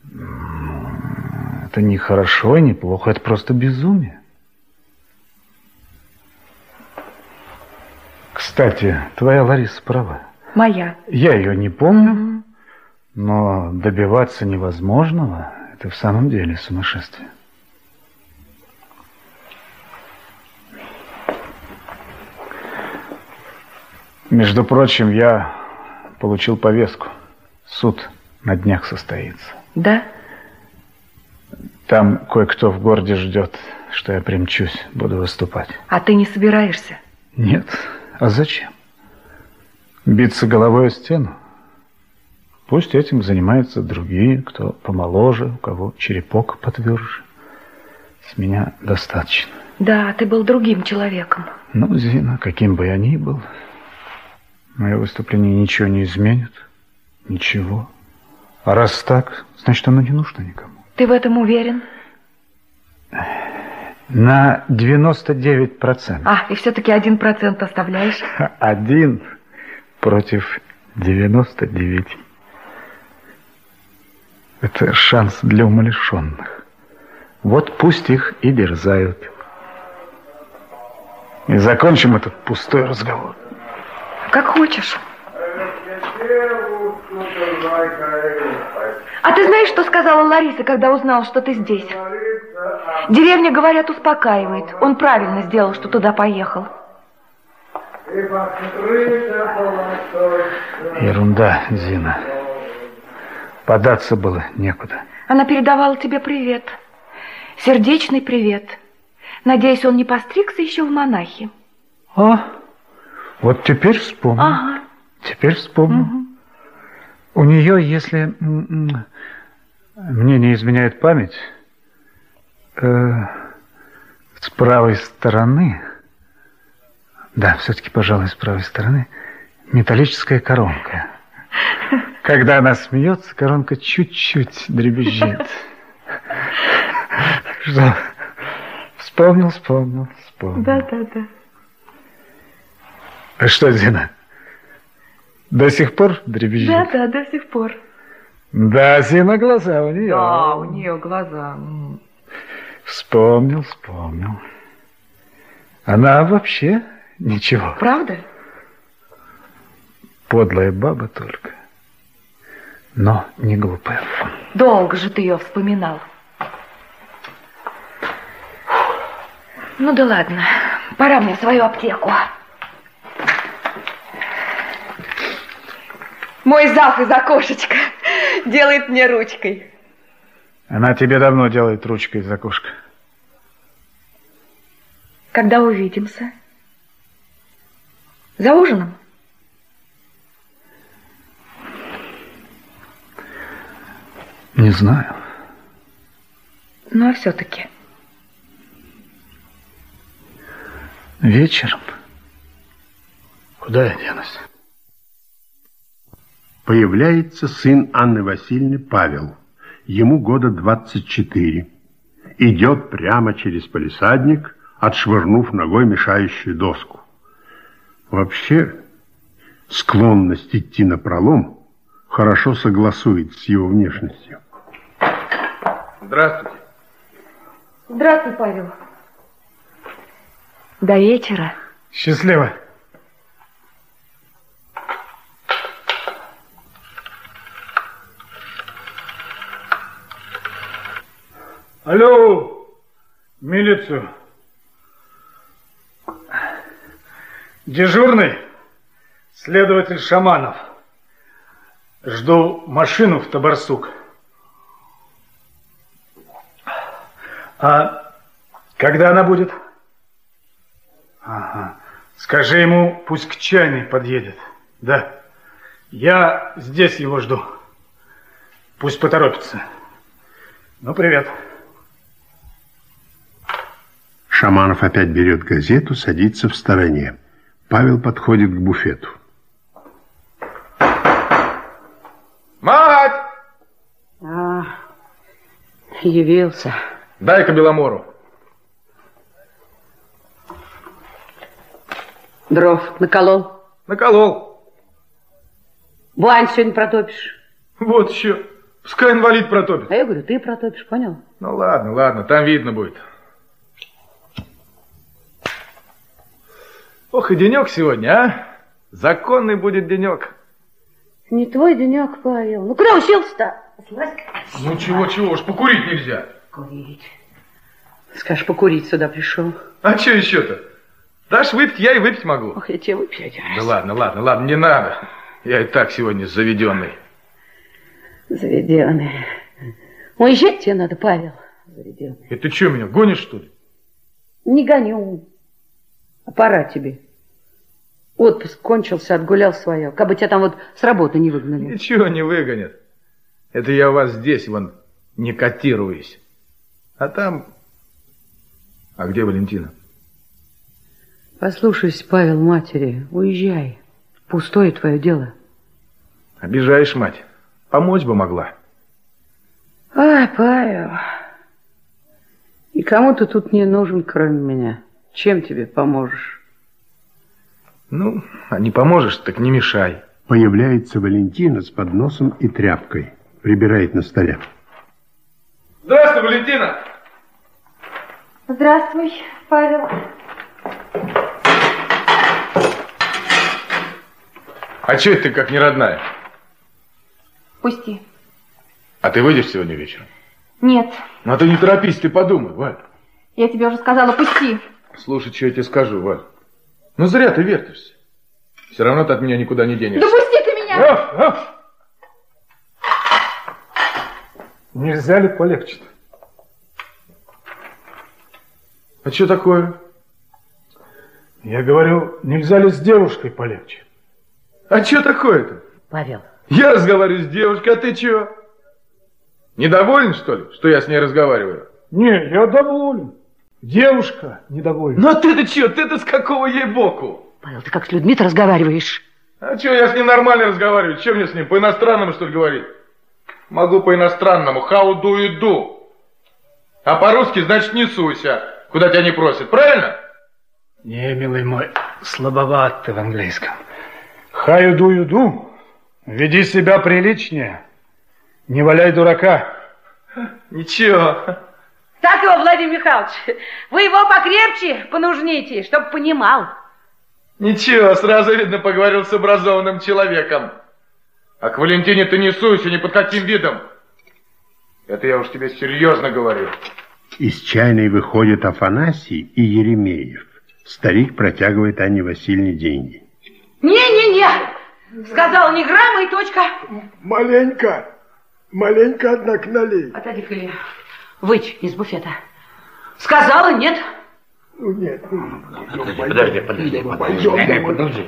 Это не хорошо и не плохо, это просто безумие. Кстати, твоя Лариса права. Моя. Я ее не помню, угу. Но добиваться невозможного – это в самом деле сумасшествие. Между прочим, я получил повестку. Суд на днях состоится. Да? Там кое-кто в городе ждет, что я примчусь, буду выступать. А ты не собираешься? Нет. А зачем? Биться головой о стену? Пусть этим занимаются другие, кто помоложе, у кого черепок потверже. С меня достаточно. Да, ты был другим человеком. Ну, Зина, каким бы я ни был, мое выступление ничего не изменит. Ничего. А раз так, значит, оно не нужно никому. Ты в этом уверен? На девяносто девять процентов. А, и все-таки один процент оставляешь? Один против девяноста девяти. Это шанс для умалишенных. Вот пусть их и дерзают. И закончим этот пустой разговор. Как хочешь. А ты знаешь, что сказала Лариса, когда узнала, что ты здесь? Деревня, говорят, успокаивает. Он правильно сделал, что туда поехал. Ерунда, Зина. Податься было некуда. Она передавала тебе привет. Сердечный привет. Надеюсь, он не постригся еще в монахи. А, вот теперь вспомнил. Ага. Теперь вспомнил. Угу. У нее, если мне не изменяет память, э, с правой стороны, да, все-таки, пожалуй, с правой стороны, металлическая коронка. Когда она смеется, коронка чуть-чуть дребезжит. Что? Вспомнил, вспомнил, вспомнил. Да, да, да. А что, Зина? До сих пор дребезжит? Да, да, до сих пор. Да, Зина, глаза у нее. Да, у нее глаза. Вспомнил, вспомнил. Она вообще ничего. Правда? Подлая баба только. Но не глупая. Долго же ты ее вспоминал. Ну да ладно, пора мне в свою аптеку. Мой зав из окошечка делает мне ручкой. Она тебе давно делает ручкой из окошка. Когда увидимся? За ужином? Не знаю. Ну, а все-таки. Вечером. Куда я денусь? Появляется сын Анны Васильевны Павел. Ему года двадцать четыре. Идет прямо через палисадник, отшвырнув ногой мешающую доску. Вообще, склонность идти напролом хорошо согласует с его внешностью. Здравствуйте. Здравствуй, Павел. До вечера. Счастливо. Алло, милицию. Дежурный, следователь Шаманов. Жду машину в Табарсук. А когда она будет? Ага. Скажи ему, пусть к чайной подъедет. Да. Я здесь его жду. Пусть поторопится. Ну, привет. Шаманов опять берет газету, садится в стороне. Павел подходит к буфету. Мать! А, явился. Дай-ка Беломору. Дров наколол? Наколол. Бань сегодня протопишь? Вот еще. Пускай инвалид протопит. А я говорю, ты протопишь, понял? Ну ладно, ладно, там видно будет. Ох, и денек сегодня, а? Законный будет денек. Не твой денек, Павел. Ну куда уселся-то? Ну чего-чего, уж покурить нельзя. Курить. Скажешь, покурить сюда пришел. А что еще-то? Дашь выпить, я и выпить могу. Ох, я тебе выпью один раз. Да ладно, ладно, ладно, не надо. Я и так сегодня заведенный. Заведенный. Уезжать тебе надо, Павел. Заведенный. И ты что, меня гонишь, что ли? Не гоню. А пора тебе. Отпуск кончился, отгулял свое. Как бы тебя там вот с работы не выгнали. Ничего не выгонят. Это я у вас здесь, вон, не котируюсь. А там... А где Валентина? Послушайся, Павел, матери, уезжай. Пустое твое дело. Обижаешь, мать. Помочь бы могла. Ай, Павел. И кому ты тут не нужен, кроме меня? Чем тебе поможешь? Ну, а не поможешь, так не мешай. Появляется Валентина с подносом и тряпкой. прибирает на столе. Здравствуй, Валентина! Здравствуй, Павел. А че это ты как не родная? Пусти. А ты выйдешь сегодня вечером? Нет. Ну а ты не торопись, ты подумай, Валь. Я тебе уже сказала, пусти. Слушай, что я тебе скажу, Валь. Ну зря ты вертишься. Все равно ты от меня никуда не денешься. Да пусти ты меня! Аф, аф. Нельзя ли полегче-то? А что такое? Я говорю, нельзя ли с девушкой полегче? А что такое-то? Павел. Я разговариваю с девушкой, а ты чего? Недоволен, что ли, что я с ней разговариваю? Не, я доволен. Девушка недовольна. Ну ты-то что, ты-то с какого ей боку? Павел, ты как с людьми-то разговариваешь? А что, я с ним нормально разговариваю, что мне с ним, по-иностранному, что ли, говорить? Могу по-иностранному, how do you do? А по-русски, значит, не суйся, куда тебя не просят, правильно? Не, милый мой, слабоват ты в английском. How do you do? Веди себя приличнее. Не валяй дурака. Ничего. Так его, Владимир Михайлович, вы его покрепче понужните, чтоб понимал. Ничего, сразу видно, поговорил с образованным человеком. А к Валентине ты не суйся ни под каким видом. Это я уж тебе серьезно говорю. Из чайной выходят Афанасий и Еремеев. Старик протягивает Анне Васильевне деньги. Не-не-не, сказал ни грамма и точка. Маленько, маленько, однако, налей. Отойди-ка, Илья, выйдь из буфета. Сказала нет. Ну, нет, ну, Подожди, подожди, подожди, подожди.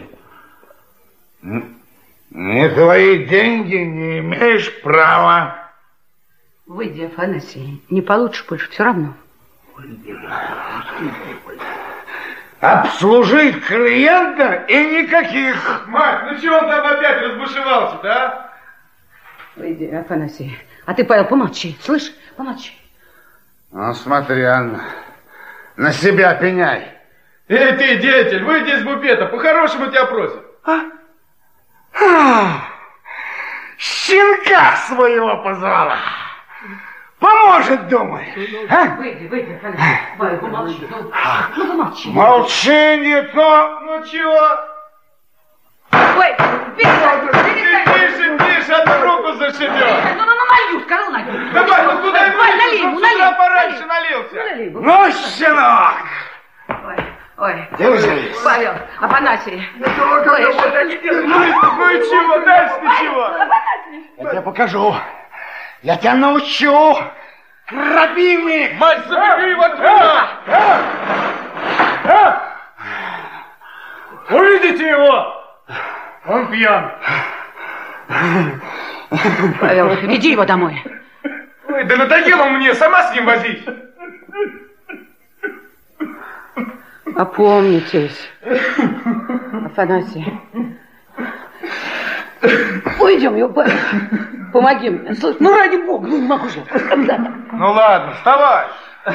Не твои деньги, не имеешь права. Выйди, Афанасий, не получишь больше, все равно. Обслужить клиента и никаких. Мать, ну чего он там опять разбушевался-то, а? Выйди, Афанасий. А ты, Павел, помолчи, слышь, помолчи. Ну, смотри, Анна, на себя пеняй. Эй, ты, деятель, выйди из буфета, по-хорошему тебя просят. А? А, щенка своего позвала. Поможет, думаешь? А? Выйди, выйди, Афанасий. Павел, помолчи. Ну, ну помолчи. Молчи, не то. Ну чего? Ой, перестань, перестань. Тише, тише, одну руку зашибет. Ну, ну, ну, налью, сказал, налью. Давай, ну куда ему? Давай, налей ему, С налей. утра пораньше налился. Налей ему. Ну, щенок. Ой, ой. Держись. Павел, Афанасий. Ну, ну и чего, дальше-то чего? Я тебе покажу. Я тебя научу. Крабины. Мать, забери его оттуда! Увидите его! Он пьян. Павел, веди его домой. Ой, да надоело мне, сама с ним возить. Опомнитесь. Афанасий. Уйдем, его, Павел. Помоги мне. Слушай, ну ради бога, ну не могу же. Ну ладно, вставай.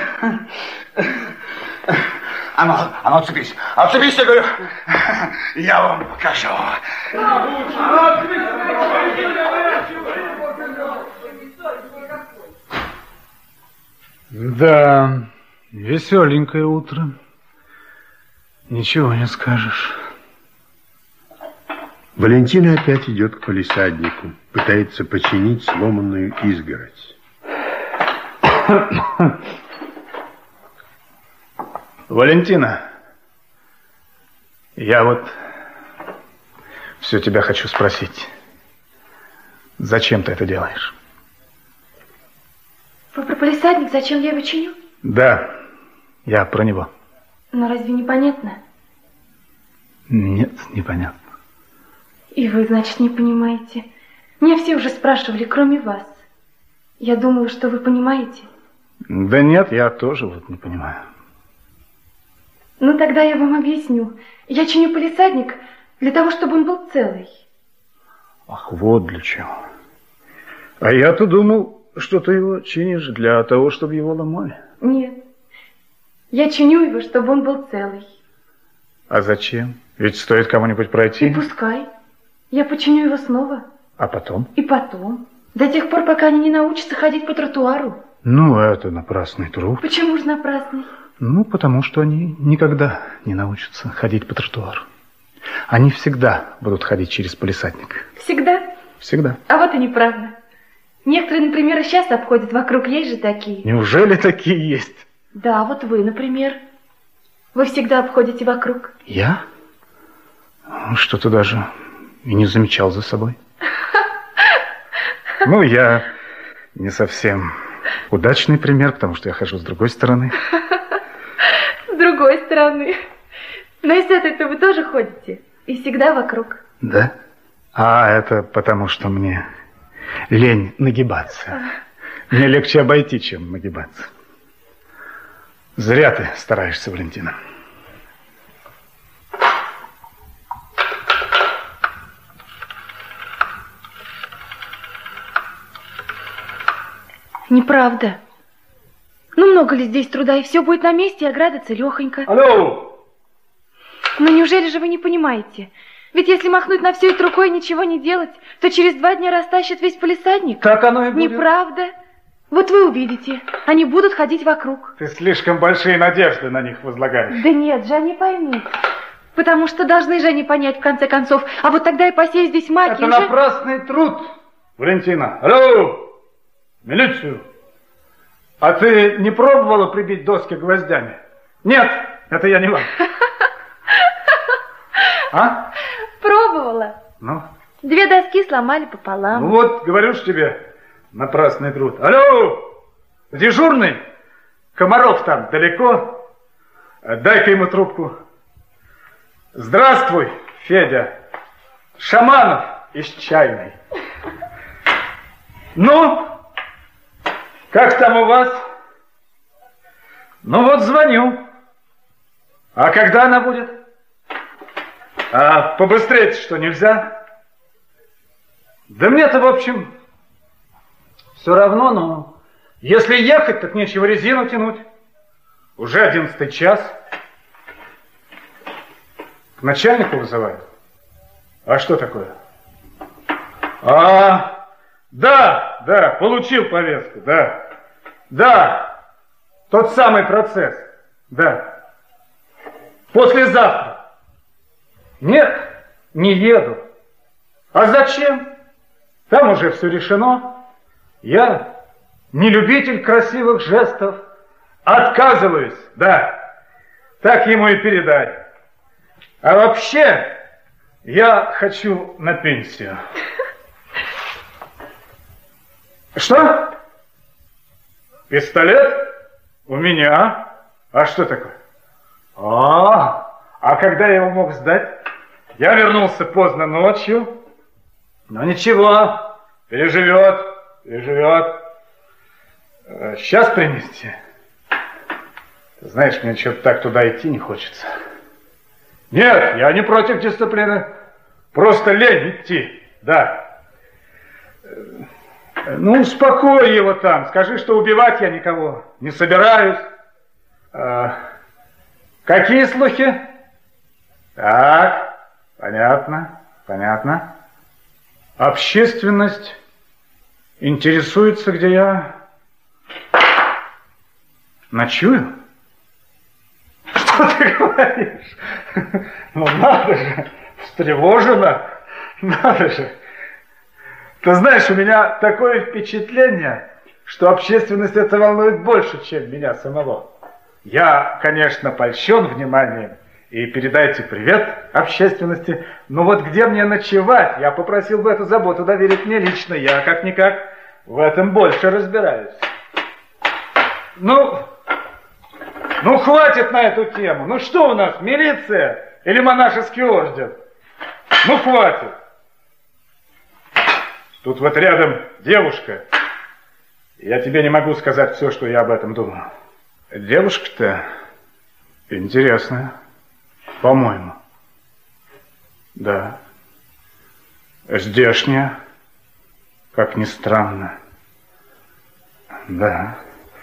А ну, а ну отцепись. Отцепись, я говорю. Я вам покажу. Да, веселенькое утро. Ничего не скажешь. Валентина опять идет к палисаднику, пытается починить сломанную изгородь. Валентина, я вот все тебя хочу спросить. Зачем ты это делаешь? Вы про палисадник, зачем я его чиню? Да, я про него. Но разве непонятно? Нет, непонятно. И вы, значит, не понимаете. Меня все уже спрашивали, кроме вас. Я думала, что вы понимаете. Да нет, я тоже вот не понимаю. Ну, тогда я вам объясню. Я чиню палисадник для того, чтобы он был целый. Ах, вот для чего. А я-то думал, что ты его чинишь для того, чтобы его ломали. Нет. Я чиню его, чтобы он был целый. А зачем? Ведь стоит кому-нибудь пройти. И пускай. Я починю его снова. А потом? И потом. До тех пор, пока они не научатся ходить по тротуару. Ну, это напрасный труд. Почему же напрасный? Ну, потому что они никогда не научатся ходить по тротуару. Они всегда будут ходить через палисадник. Всегда? Всегда. А вот и неправда. Некоторые, например, и сейчас обходят вокруг, есть же такие. Неужели такие есть? Да, вот вы, например. Вы всегда обходите вокруг. Я? Что-то даже и не замечал за собой. Ну, я не совсем удачный пример, потому что я хожу с другой стороны. С другой стороны. Но и с этой-то вы тоже ходите. И всегда вокруг. Да? А это потому, что мне лень нагибаться. Мне легче обойти, чем нагибаться. Зря ты стараешься, Валентина. Неправда. Ну, много ли здесь труда, и все будет на месте, и ограда целехонько. Алло! Ну, неужели же вы не понимаете? Ведь если махнуть на все это рукой и ничего не делать, то через два дня растащат весь палисадник. Так оно и будет. Неправда. Вот вы увидите, они будут ходить вокруг. Ты слишком большие надежды на них возлагаешь. Да нет же, они поймут. Потому что должны же они понять, в конце концов. А вот тогда и посеять здесь мать. Это уже... напрасный труд. Валентина, алло! Милицию! А ты не пробовала прибить доски гвоздями? Нет, это я не вам. А? Пробовала. Ну? Две доски сломали пополам. Ну вот, говорю ж тебе, напрасный труд. Алло! Дежурный? Комаров там далеко? Дай-ка ему трубку. Здравствуй, Федя. Шаманов из чайной. Ну? Как там у вас? Ну вот звоню. А когда она будет? А побыстрее, что нельзя? Да мне-то, в общем, все равно, но если ехать, так нечего резину тянуть. Уже одиннадцатый час. К начальнику вызывают? А что такое? А... Да, да, получил повестку, да. Да, тот самый процесс, да. Послезавтра. Нет, не еду. А зачем? Там уже все решено. Я не любитель красивых жестов. Отказываюсь, да. Так ему и передай. А вообще, я хочу на пенсию. Что? Пистолет? У меня? А что такое? А, а когда я его мог сдать? Я вернулся поздно ночью. Но ничего, переживет, переживет. Сейчас принести? Знаешь, мне что-то так туда идти не хочется. Нет, я не против дисциплины. Просто лень идти, да. Ну, успокой его там. Скажи, что убивать я никого не собираюсь. А, какие слухи? Так, понятно, понятно. Общественность интересуется, где я ночую? Что ты говоришь? Ну, надо же, встревожена, надо же. Ты знаешь, у меня такое впечатление, что общественность это волнует больше, чем меня самого. Я, конечно, польщен вниманием, и передайте привет общественности, но вот где мне ночевать, я попросил бы эту заботу доверить мне лично, я как-никак в этом больше разбираюсь. Ну, ну хватит на эту тему, ну что у нас, милиция или монашеский орден? Ну хватит. Тут вот рядом девушка. Я тебе не могу сказать все, что я об этом думаю. Девушка-то интересная, по-моему. Да. Здешняя, как ни странно. Да.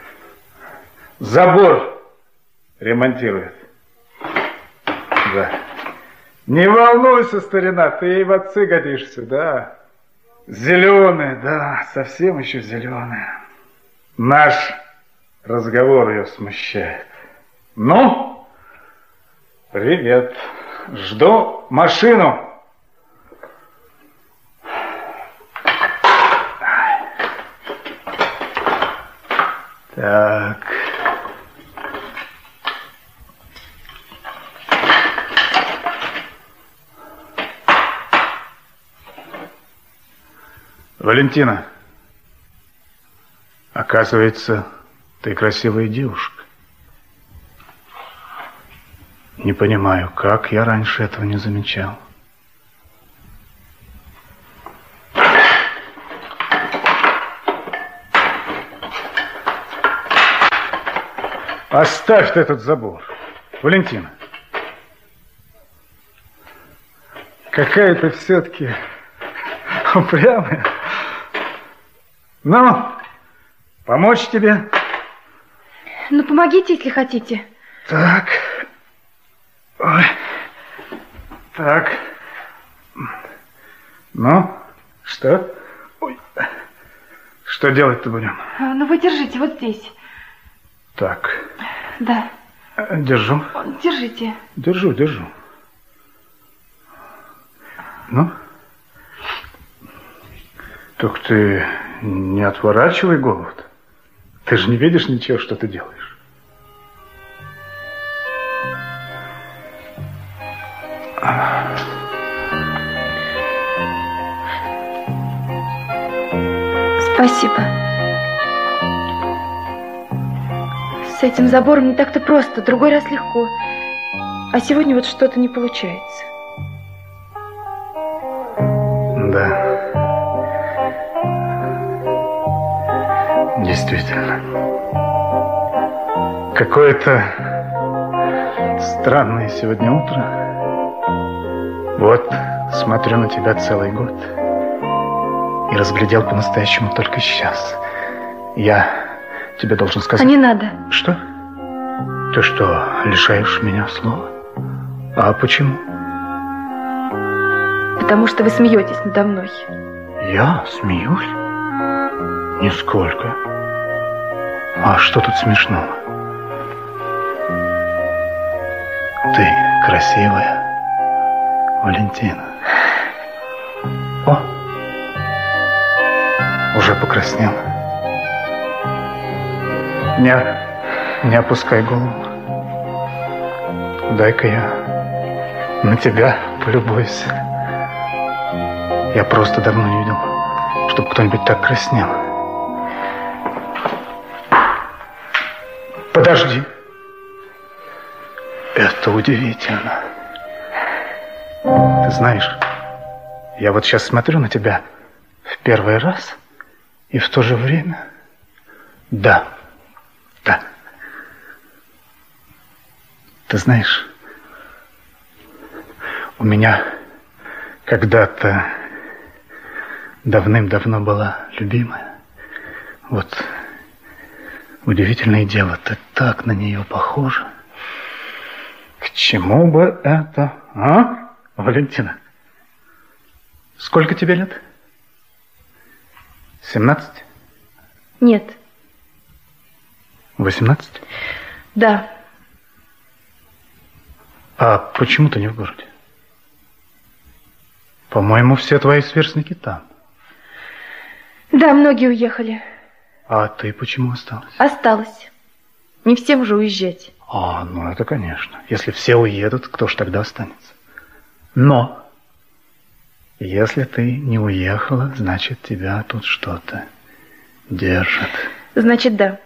Забор ремонтирует. Да. Не волнуйся, старина, ты ей в отцы годишься, да. Зеленая, да, совсем еще зеленая. Наш разговор ее смущает. Ну, привет. Жду машину. Так. Валентина, оказывается, ты красивая девушка. Не понимаю, как я раньше этого не замечал. Оставь ты этот забор, Валентина. Какая ты все-таки упрямая. Ну, помочь тебе? Ну, помогите, если хотите. Так. Ой. Так. Ну, что? Ой. Что делать-то будем? А, ну, вы держите вот здесь. Так. Да. Держу. Держите. Держу, держу. Ну? Только ты не отворачивай голову. Ты же не видишь ничего, что ты делаешь. Спасибо. С этим забором не так-то просто, другой раз легко. А сегодня вот что-то не получается. Да. Действительно. Какое-то странное сегодня утро. Вот, смотрю на тебя целый год. И разглядел по-настоящему только сейчас. Я тебе должен сказать... А не надо. Что? Ты что, лишаешь меня слова? А почему? Потому что вы смеетесь надо мной. Я смеюсь? Нисколько. А что тут смешного? Ты красивая, Валентина. О, уже покраснела. Не, не опускай голову. Дай-ка я на тебя полюбуюсь. Я просто давно не видел, чтобы кто-нибудь так краснел. Подожди. Это удивительно. Ты знаешь, я вот сейчас смотрю на тебя в первый раз, и в то же время... Да, да. Ты знаешь, у меня когда-то давным-давно была любимая. Вот удивительное дело, ты так на нее похожа. К чему бы это, а, Валентина? Сколько тебе лет? Семнадцать? Нет. Восемнадцать? Да. А почему ты не в городе? По-моему, все твои сверстники там. Да, многие уехали. А ты почему осталась? Осталась. Не всем же уезжать. А, ну это конечно. Если все уедут, кто ж тогда останется? Но, если ты не уехала, значит, тебя тут что-то держит. Значит, да.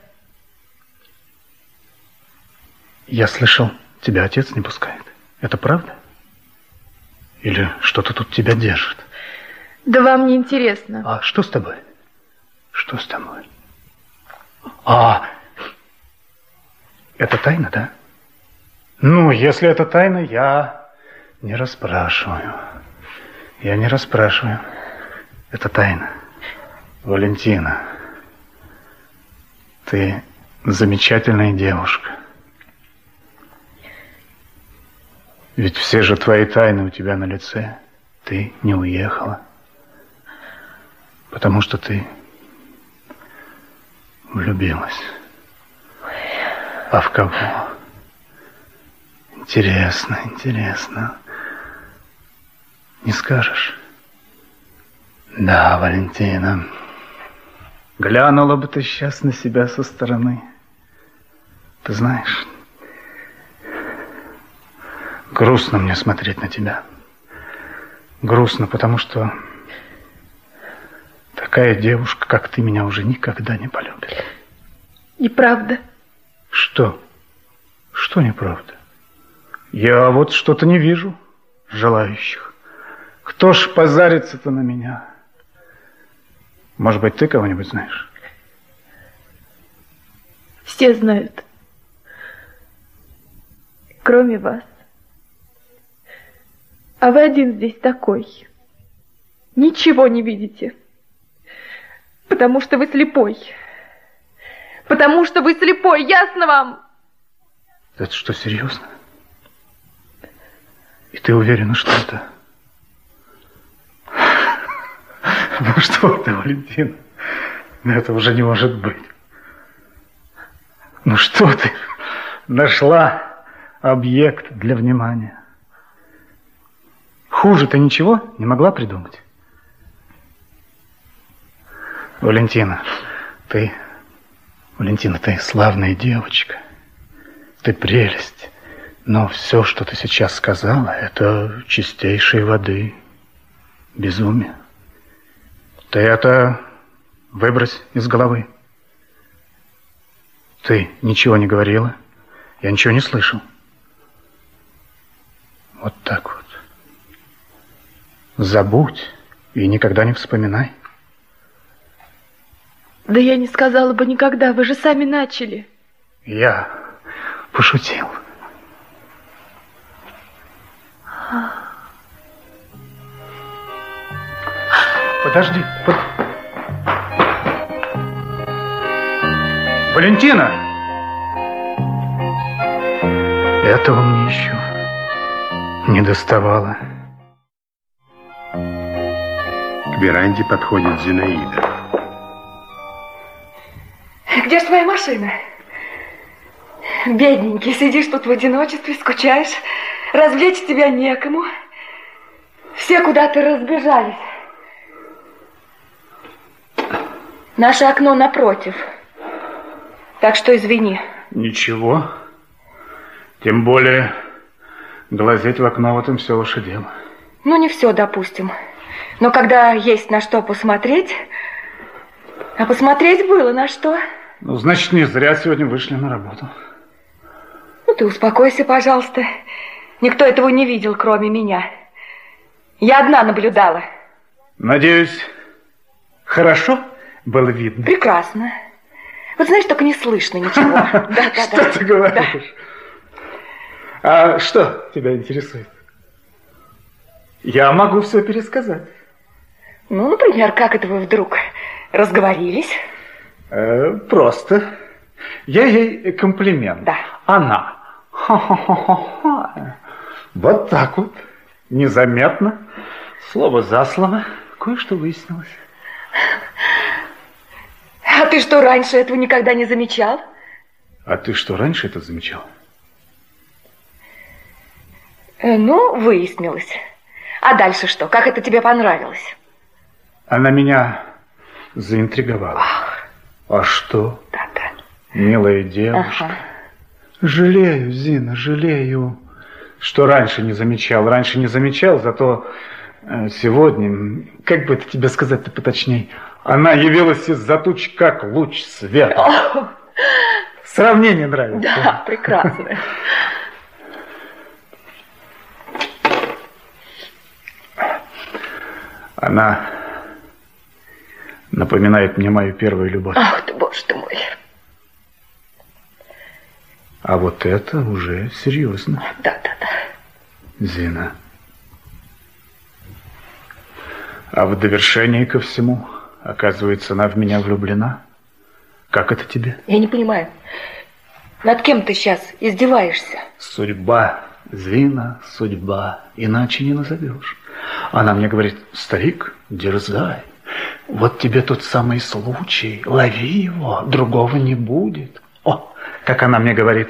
Я слышал, тебя отец не пускает. Это правда? Или что-то тут тебя держит? Да вам не интересно. А что с тобой? Что с тобой? А, это тайна, да? Ну, если это тайна, я не расспрашиваю. Я не расспрашиваю. Это тайна. Валентина, ты замечательная девушка. Ведь все же твои тайны у тебя на лице. Ты не уехала. Потому что ты влюбилась. А в кого? Интересно, интересно. Не скажешь? Да, Валентина. Глянула бы ты сейчас на себя со стороны. Ты знаешь, грустно мне смотреть на тебя. Грустно, потому что такая девушка, как ты, меня уже никогда не полюбит. Неправда. Что? Что неправда? Я вот что-то не вижу желающих. Кто ж позарится-то на меня? Может быть, ты кого-нибудь знаешь? Все знают. Кроме вас. А вы один здесь такой. Ничего не видите. Потому что вы слепой. Потому что вы слепой, ясно вам? Это что, серьезно? И ты уверена, что это... Ну что ты, Валентина? Это уже не может быть. Ну что ты? Нашла объект для внимания. Хуже ты ничего не могла придумать? Валентина, ты... Валентина, ты славная девочка. Ты прелесть. Но все, что ты сейчас сказала, это чистейшей воды безумие. Ты это выбрось из головы. Ты ничего не говорила, я ничего не слышал. Вот так вот. Забудь и никогда не вспоминай. Да я не сказала бы никогда, вы же сами начали. Я пошутил. Подожди. Под... Валентина! Этого мне еще не доставало. К веранде подходит Зинаида. Где же твоя машина? Бедненький, сидишь тут в одиночестве, скучаешь. Развлечь тебя некому. Все куда-то разбежались. Наше окно напротив. Так что извини. Ничего. Тем более, глазеть в окно, в этом все ваше дело. Ну, не все, допустим. Но когда есть на что посмотреть... А посмотреть было на что. Ну, значит, не зря сегодня вышли на работу. Ну, ты успокойся, пожалуйста. Никто этого не видел, кроме меня. Я одна наблюдала. Надеюсь, хорошо было видно? Прекрасно. Вот знаешь, только не слышно ничего. Да, да, да. Что ты говоришь? А что тебя интересует? Я могу все пересказать. Ну, например, как это вы вдруг разговорились? Э, просто. Я ей комплимент. Да. Она. Ха-ха-ха-ха. Вот так вот. Незаметно. Слово за слово. Кое-что выяснилось. А ты что, раньше этого никогда не замечал? А ты что, раньше это замечал? Э, ну, выяснилось. А дальше что? Как это тебе понравилось? Она меня заинтриговала. Ах. А что? Да-да. Милая девушка. Ага. Жалею, Зина, жалею, что раньше не замечал. Раньше не замечал, зато сегодня, как бы это тебе сказать-то поточней, она явилась из-за туч, как луч света. О! Сравнение нравится. Да, прекрасно. Она напоминает мне мою первую любовь. Ах ты, боже ты мой. А вот это уже серьезно. Да-да-да. Зина. А в довершение ко всему, оказывается, она в меня влюблена. Как это тебе? Я не понимаю. Над кем ты сейчас издеваешься? Судьба, Зина, судьба. Иначе не назовешь. Она мне говорит: старик, дерзай. Вот тебе тот самый случай. Лови его, другого не будет. О, как она мне говорит.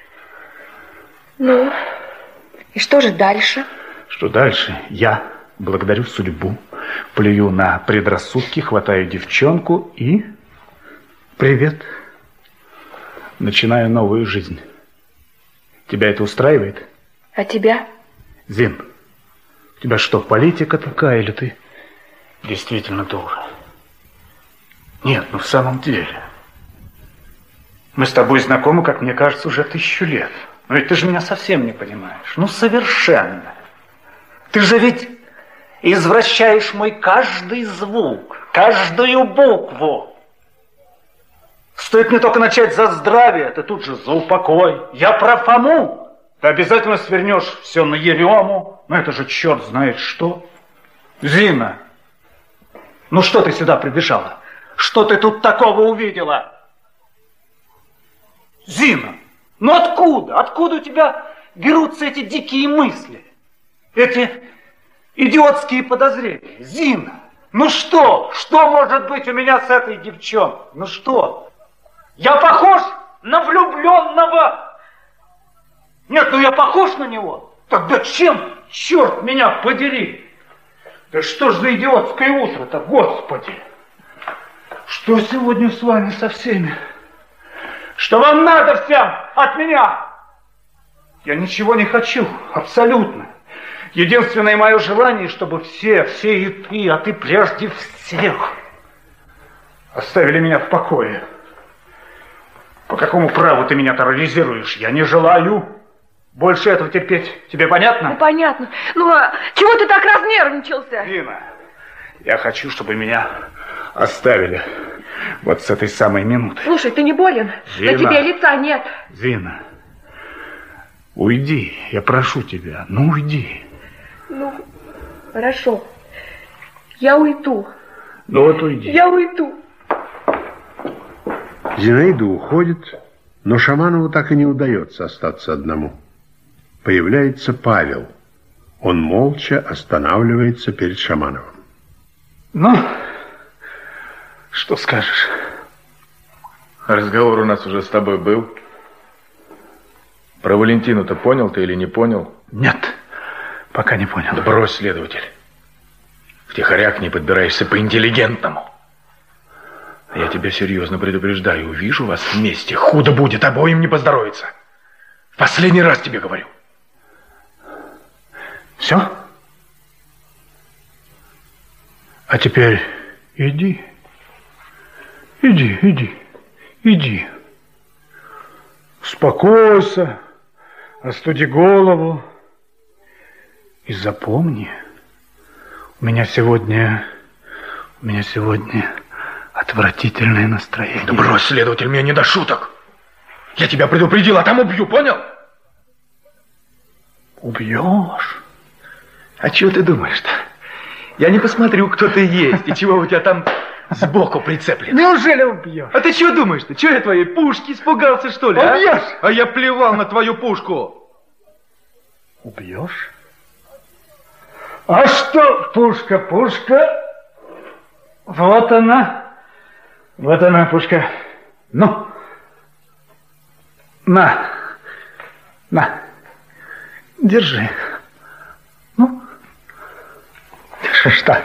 Ну, и что же дальше? Что дальше? Я благодарю судьбу, плюю на предрассудки, хватаю девчонку и... Привет. Начинаю новую жизнь. Тебя это устраивает? А тебя? Зин, у тебя что, политика такая, или ты действительно дура? Нет, ну в самом деле. Мы с тобой знакомы, как мне кажется, уже тысячу лет. Но ведь ты же меня совсем не понимаешь. Ну, совершенно. Ты же ведь извращаешь мой каждый звук, каждую букву. Стоит мне только начать за здравие, ты тут же за упокой. Я про Фому. Ты обязательно свернешь все на Ерему. Но это же черт знает что. Зина, ну что ты сюда прибежала? Что ты тут такого увидела? Зина, ну откуда? Откуда у тебя берутся эти дикие мысли? Эти идиотские подозрения? Зина, ну что? Что может быть у меня с этой девчонкой? Ну что? Я похож на влюбленного? Нет, ну я похож на него? Тогда чем, черт меня подери? Да что ж за идиотское утро-то, Господи? Что сегодня с вами со всеми? Что вам надо всем от меня? Я ничего не хочу, абсолютно. Единственное мое желание, чтобы все, все и ты, а ты прежде всех, оставили меня в покое. По какому праву ты меня терроризируешь? Я не желаю больше этого терпеть. Тебе понятно? Ну, понятно. Ну, а чего ты так разнервничался? Дина, я хочу, чтобы меня оставили вот с этой самой минуты. Слушай, ты не болен? Зина. На тебе лица нет. Зина, уйди, я прошу тебя, ну уйди. Ну, хорошо. Я уйду. Ну вот уйди. Я уйду. Зинаида уходит, но Шаманову так и не удается остаться одному. Появляется Павел. Он молча останавливается перед Шамановым. Ну, что скажешь? Разговор у нас уже с тобой был. Про Валентину-то понял ты или не понял? Нет, пока не понял. Да брось, следователь. Втихаря к ней подбираешься по-интеллигентному. Я тебя серьезно предупреждаю. Увижу вас вместе, худо будет, обоим не поздоровится. В последний раз тебе говорю. Все? А теперь иди. Иди, иди, иди. Успокойся, остуди голову. И запомни, у меня сегодня, у меня сегодня отвратительное настроение. Да брось, следователь, мне не до шуток. Я тебя предупредил, а там убью, понял? Убьешь? А чего ты думаешь-то? Я не посмотрю, кто ты есть и чего у тебя там сбоку прицеплено. Неужели убьешь? А ты чего думаешь-то? Чего я твоей пушки испугался, что ли? А? Убьешь? А я плевал на твою пушку. Убьешь? А что, пушка, пушка? Вот она. Вот она, пушка. Ну. На. На. Держи. Ну. Что?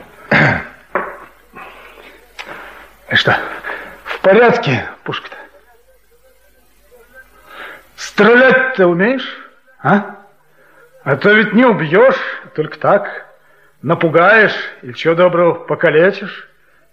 Что? В порядке, пушка-то? Стрелять-то умеешь? А? А то ведь не убьешь, только так. Напугаешь или чего доброго покалечишь.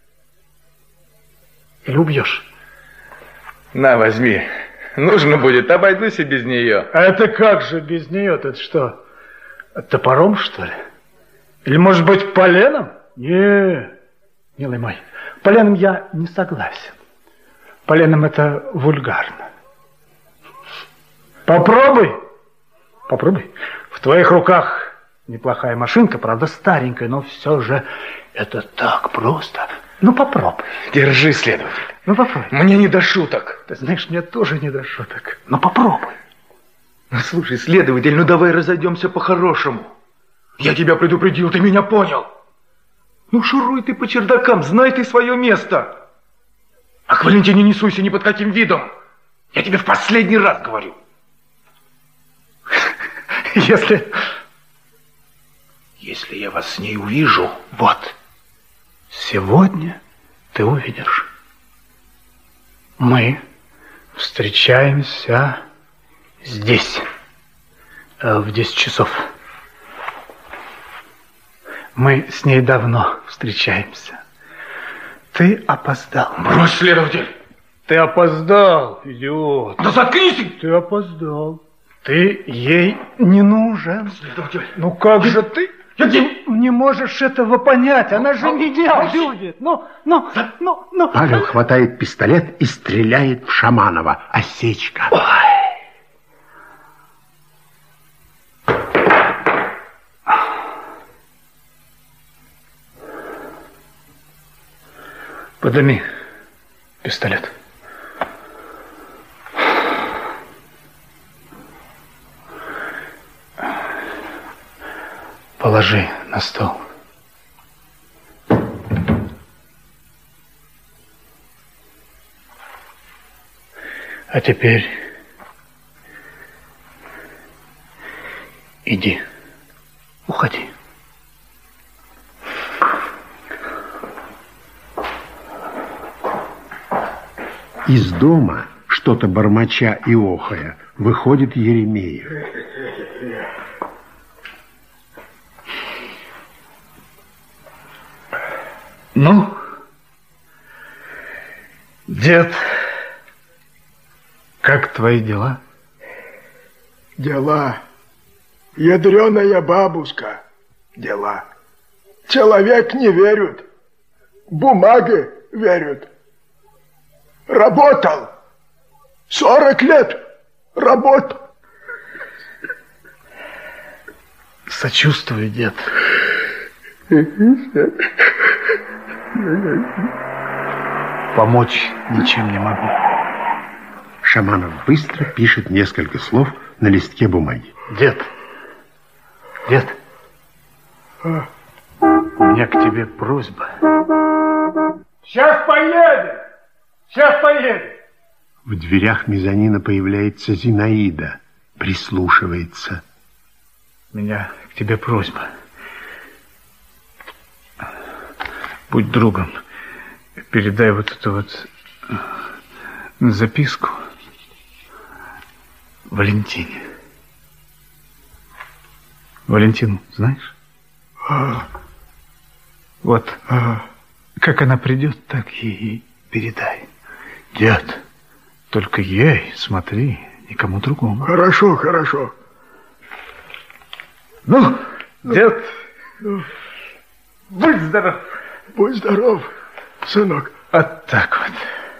Или убьешь? На, возьми. Нужно будет, обойдусь и без нее. А это как же без нее-то? Это что, топором, что ли? Или, может быть, поленом? Не, милый мой, поленом я не согласен. Поленом это вульгарно. Попробуй. Попробуй. В твоих руках неплохая машинка, правда старенькая, но все же это так просто. Ну, попробуй. Держи, следователь. Ну, попробуй. Мне не до шуток. Ты знаешь, мне тоже не до шуток. Но попробуй. Ну, слушай, следователь, ну давай разойдемся по-хорошему. Я тебя предупредил, ты меня понял. Ну, шуруй ты по чердакам, знай ты свое место. А к Валентине не суйся ни под каким видом. Я тебе в последний раз говорю. Если... Если я вас с ней увижу... Вот. Сегодня ты увидишь. Мы встречаемся здесь в десять часов. Мы с ней давно встречаемся. Ты опоздал. Брось, следователь. Ты опоздал, идиот. Да заткнись! Ты опоздал. Ты ей не нужен. Следователь. Ну как же ты... Я Ты не можешь этого понять, она же меня любит. Ну, ну, ну, ну. Павел хватает пистолет и стреляет в Шаманова. Осечка. Подними пистолет. Положи на стол. А теперь иди, уходи. Из дома, что-то бормоча и охая, выходит Еремеев. Ну, дед, как твои дела? Дела. Ядреная бабушка. Дела. Человек не верит. Бумаги верят. Работал. Сорок лет работал. Сочувствую, дед. Помочь ничем не могу. Шаманов быстро пишет несколько слов на листке бумаги. Дед, дед, А? у меня к тебе просьба. Сейчас поедем! Сейчас поедем! В дверях мезонина появляется Зинаида, прислушивается. У меня к тебе просьба. Будь другом, передай вот эту вот записку Валентине. Валентину знаешь? А. Вот, А. как она придет, так ей передай. Дед, только ей, смотри, никому другому. Хорошо, хорошо. Ну, дед, будь здоров. Будь здоров, сынок. Вот так вот.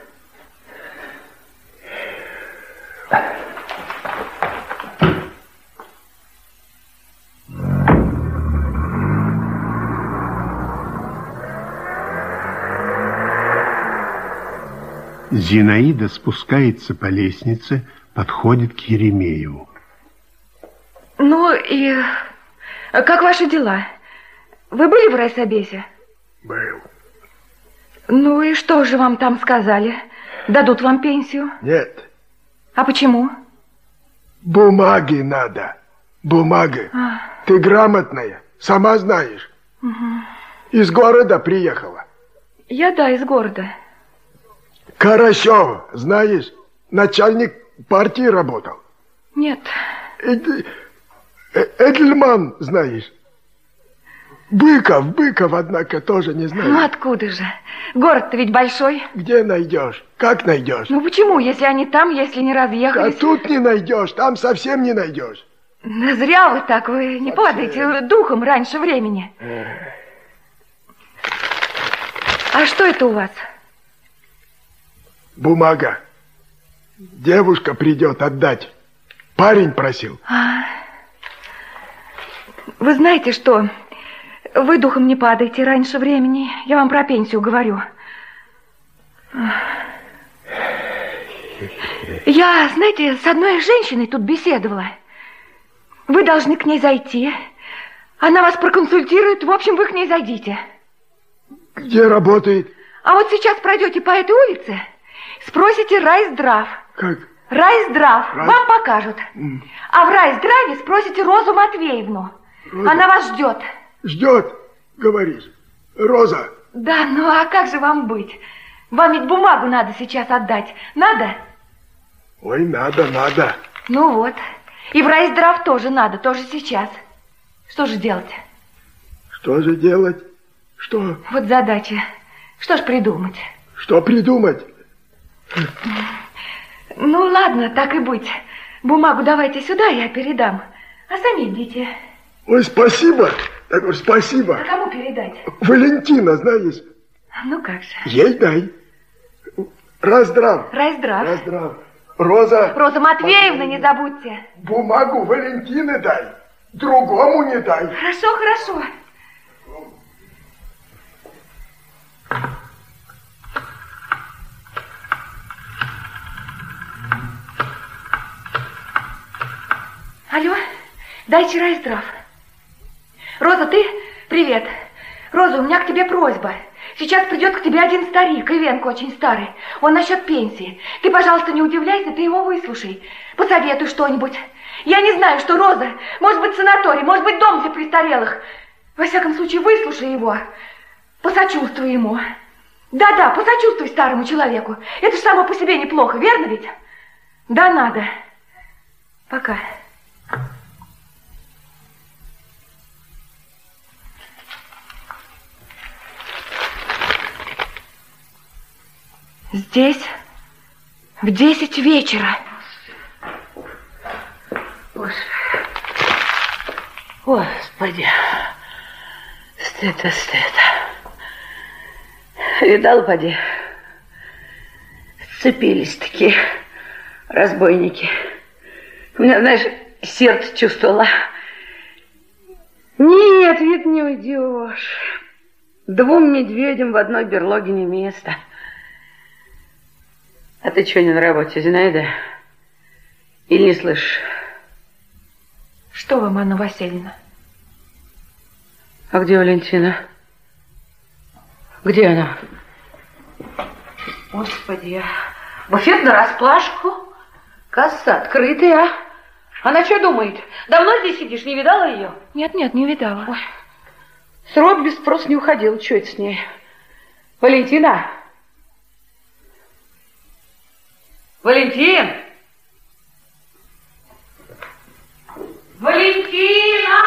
Зинаида спускается по лестнице, подходит к Еремееву. Ну и как ваши дела? Вы были в райсобесе? Был. Ну и что же вам там сказали? Дадут вам пенсию? Нет. А почему? Бумаги надо. Бумаги. А. Ты грамотная, сама знаешь. Угу. Из города приехала. Я, да, из города. Карасев, знаешь, начальник партии работал. Нет. Эд- э- Эдельман, знаешь. Быков, Быков, однако, тоже не знаю. Ну откуда же? Город-то ведь большой. Где найдешь? Как найдешь? Ну почему, если они там, если не А разъехались? тут не найдешь, там совсем не найдешь. Да зря вы так, вы не падайте духом раньше времени. А что это у вас? Бумага. Девушка придет отдать. Парень просил. А, вы знаете что? Вы духом не падайте раньше времени. Я вам про пенсию говорю. Я, знаете, с одной женщиной тут беседовала. Вы должны к ней зайти. Она вас проконсультирует. В общем, вы к ней зайдите. Где работает? А вот сейчас пройдете по этой улице, спросите райздрав. Как? Райздрав. Рай... Вам покажут. Mm. А в райздраве спросите Розу Матвеевну. Роза. Она вас ждет. Ждет, говоришь. Роза. Да, ну а как же вам быть? Вам ведь бумагу надо сейчас отдать. Надо? Ой, надо, надо. Ну вот. И в райздрав тоже надо, тоже сейчас. Что же делать? Что же делать? Что? Вот задача. Что ж придумать? Что придумать? Ну ладно, так и быть. Бумагу давайте сюда, я передам. А сами идите. Ой, спасибо. Так уж спасибо. А кому передать? Валентина, знаешь. Ну как же. Ей дай. Раздрав. Райздрав. Раздрав. Роза. Роза Матвеевна, не забудьте. Бумагу Валентины дай. Другому не дай. Хорошо, хорошо. Алло, дайте райздрав. Роза, ты? Привет. Роза, у меня к тебе просьба. Сейчас придет к тебе один старик, Ивенко очень старый. Он насчет пенсии. Ты, пожалуйста, не удивляйся, ты его выслушай. Посоветуй что-нибудь. Я не знаю, что Роза. Может быть, санаторий, может быть, дом для престарелых. Во всяком случае, выслушай его. Посочувствуй ему. Да-да, посочувствуй старому человеку. Это же само по себе неплохо, верно ведь? Да, надо. Пока. Здесь в десять вечера. Господи, стыд-то стыд. Видал, поди, сцепились такие разбойники. У меня, знаешь, сердце чувствовало. Нет, ведь не уйдешь. Двум медведям в одной берлоге не место. А ты что, не на работе, Зинаида? Или не слышишь? Что вам, Анна Васильевна? А где Валентина? Где она? Господи, буфет на расплашку, касса открытая. Она что думает? Давно здесь сидишь, не видала ее? Нет, нет, не видала. Ой. Срок без спроса не уходил, что это с ней? Валентина? Валентин! Валентина!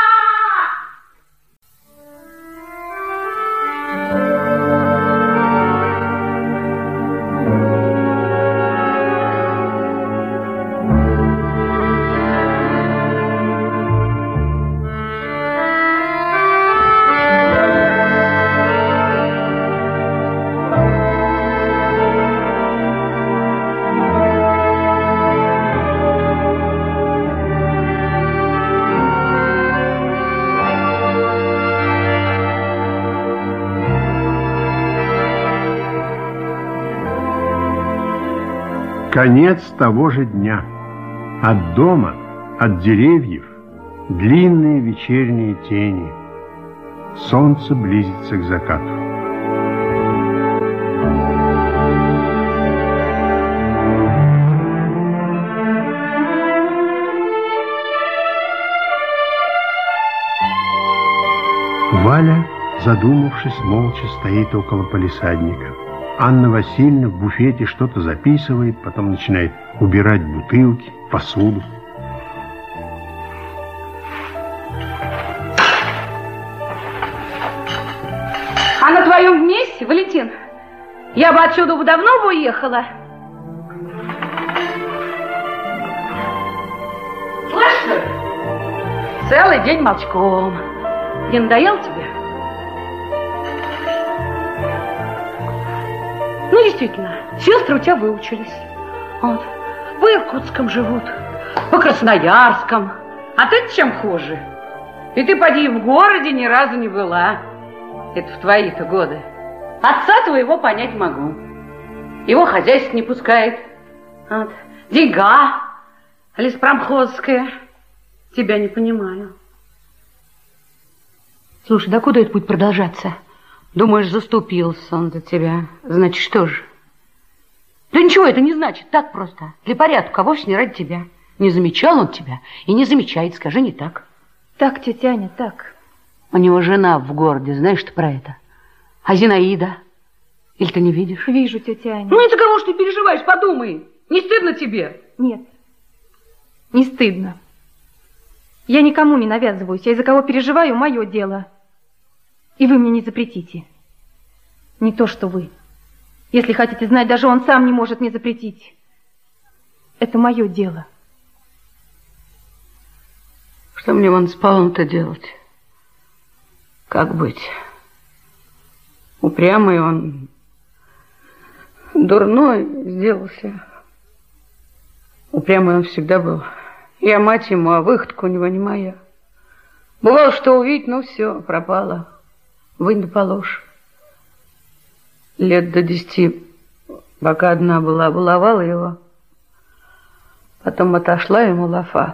Конец того же дня. От дома, от деревьев, длинные вечерние тени. Солнце близится к закату. Валя, задумавшись, молча стоит около палисадника. Анна Васильевна в буфете что-то записывает, потом начинает убирать бутылки, посуду. А на твоем месте, Валентин, я бы отсюда бы давно бы уехала. Слышишь? Целый день молчком. Не надоел тебе? Ну, действительно, сестры у тебя выучились. Вот. В Иркутском живут, по Красноярском. А ты чем хуже? И ты, поди, в городе ни разу не была. Это в твои-то годы. Отца твоего понять могу. Его хозяйство не пускает. Вот. Деньга леспромхозская. Тебя не понимаю. Слушай, да куда это будет продолжаться? Думаешь, заступился он за тебя. Значит, что же? Да ничего это не значит. Так просто. Для порядка, а вовсе не ради тебя. Не замечал он тебя и не замечает. Скажи, не так. Так, тетя Аня, так. У него жена в городе. Знаешь ты про это? А Зинаида? Или ты не видишь? Вижу, тетя Аня. Ну, из-за кого ж ты переживаешь? Подумай. Не стыдно тебе? Нет, не стыдно. Я никому не навязываюсь. Я из-за кого переживаю, мое дело. И вы мне не запретите. Не то, что вы. Если хотите знать, даже он сам не может мне запретить. Это мое дело. Что мне вон с Павлом-то делать? Как быть? Упрямый он, дурной сделался. Упрямый он всегда был. Я мать ему, а выходка у него не моя. Бывало, что увидеть, ну все, пропало. Вынь да положь. Лет до десяти, пока одна была, баловала его. Потом отошла ему лафа.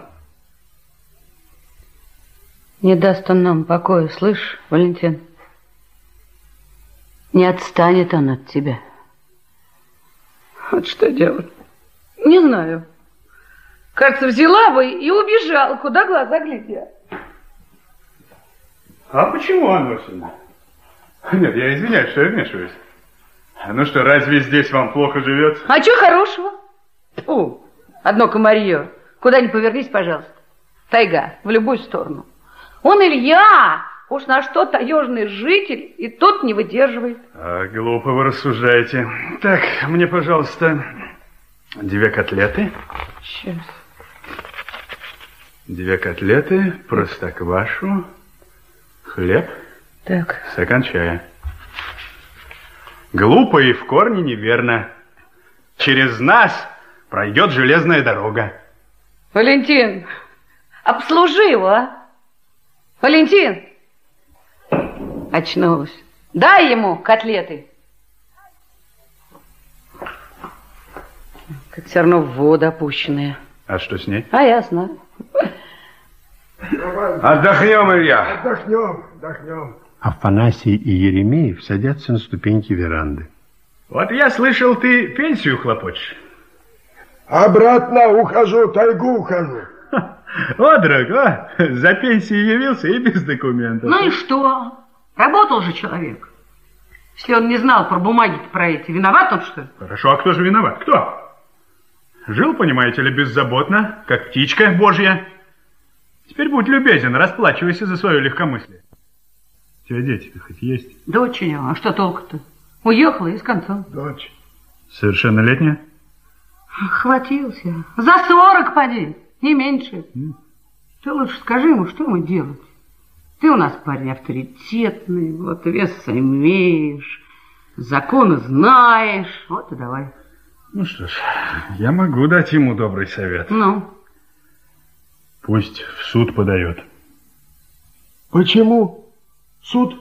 Не даст он нам покоя, слышь, Валентин? Не отстанет он от тебя. Вот что делать? Не знаю. Кажется, взяла бы и убежала, куда глаза глядят. А почему, Анна Васильевна? Нет, я извиняюсь, что я вмешиваюсь. Ну что, разве здесь вам плохо живется? А что хорошего? Фу, одно комарье. Куда ни повернись, пожалуйста. Тайга, в любую сторону. Он Илья, уж на что таежный житель, и тот не выдерживает. А, глупо вы рассуждаете. Так, мне, пожалуйста, две котлеты. Сейчас. Две котлеты, простоквашу, хлеб, так. Стакан чая. Глупо и в корне неверно. Через нас пройдет железная дорога. Валентин, обслужи его, а? Валентин! Очнулась. Дай ему котлеты. Как все равно в воду опущенные. А что с ней? А я знаю. Отдохнем, Илья. Отдохнем, отдохнем. Афанасий и Еремеев садятся на ступеньки веранды. Вот я слышал, ты пенсию хлопочешь. Обратно ухожу, тайгу ухожу. О, дорога, за пенсией явился и без документов. Ну и что? Работал же человек. Если он не знал про бумаги про эти, виноват он, что ли? Хорошо, а кто же виноват? Кто? Жил, понимаете ли, беззаботно, как птичка божья. Теперь будь любезен, расплачивайся за свое легкомыслие. У тебя дети-то хоть есть? Дочь у него, а что толку-то? Уехала и с концом. Дочь. Совершеннолетняя? Хватился. За сорок поди, не меньше. Mm. Ты лучше скажи ему, что ему делать. Ты у нас парень авторитетный, вот вес имеешь, законы знаешь, вот и давай. Ну что ж, я могу дать ему добрый совет. Ну? Пусть в суд подает. Почему? Суд?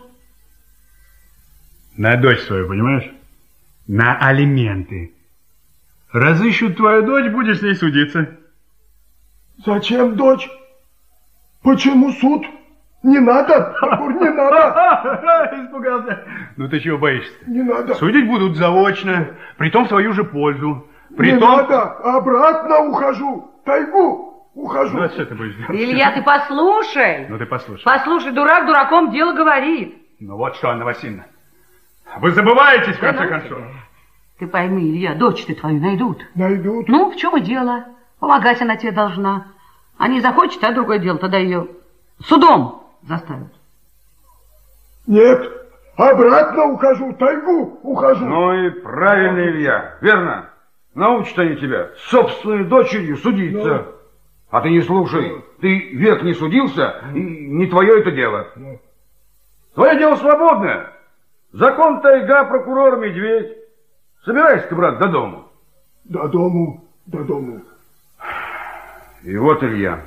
На дочь свою, понимаешь? На алименты. Разыщут твою дочь, будешь с ней судиться. Зачем дочь? Почему суд? Не надо, Аркур, не надо. Испугался. Ну ты чего боишься-то? Не надо. Судить будут заочно, притом в свою же пользу. Притом... Не надо, обратно ухожу, тайгу ухожу. Ну а что ты будешь делать? Илья, ты послушай. Ну ты послушай. Послушай, дурак дураком дело говорит. Ну вот что, Анна Васильевна, вы забываетесь, в конце концов. Ты пойми, Илья, дочь ты твою найдут. Найдут? Ну, в чем и дело? Помогать она тебе должна. А не захочет, а другое дело, тогда ее судом заставят. Нет, обратно ухожу, тайгу ухожу. Ну и правильно, Илья, верно. Научат они тебя собственной дочерью судиться. Но... А ты не слушай, ты век не судился, и не твое это дело. Но... Твое дело свободное. Закон тайга, прокурор медведь. Собирайся-ка, брат, до дому. До дому, до дому. И вот, Илья,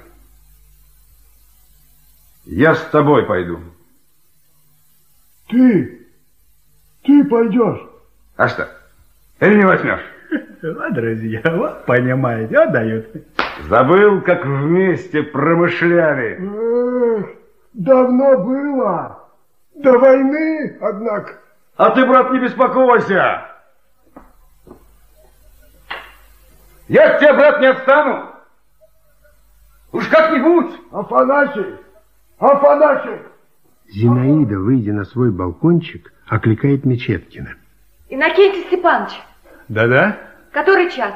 я с тобой пойду. Ты? Ты пойдешь? А что, или не возьмешь? Вот, друзья, вот понимаете, отдают. Забыл, как вместе промышляли. Эх, давно было. До войны, однако. А ты, брат, не беспокойся. Я от тебя, брат, не отстану. Уж как-нибудь. Афанасий! Афанасий! Зинаида, выйдя на свой балкончик, окликает Мечеткина. Иннокентий Степанович. Да-да? Который час?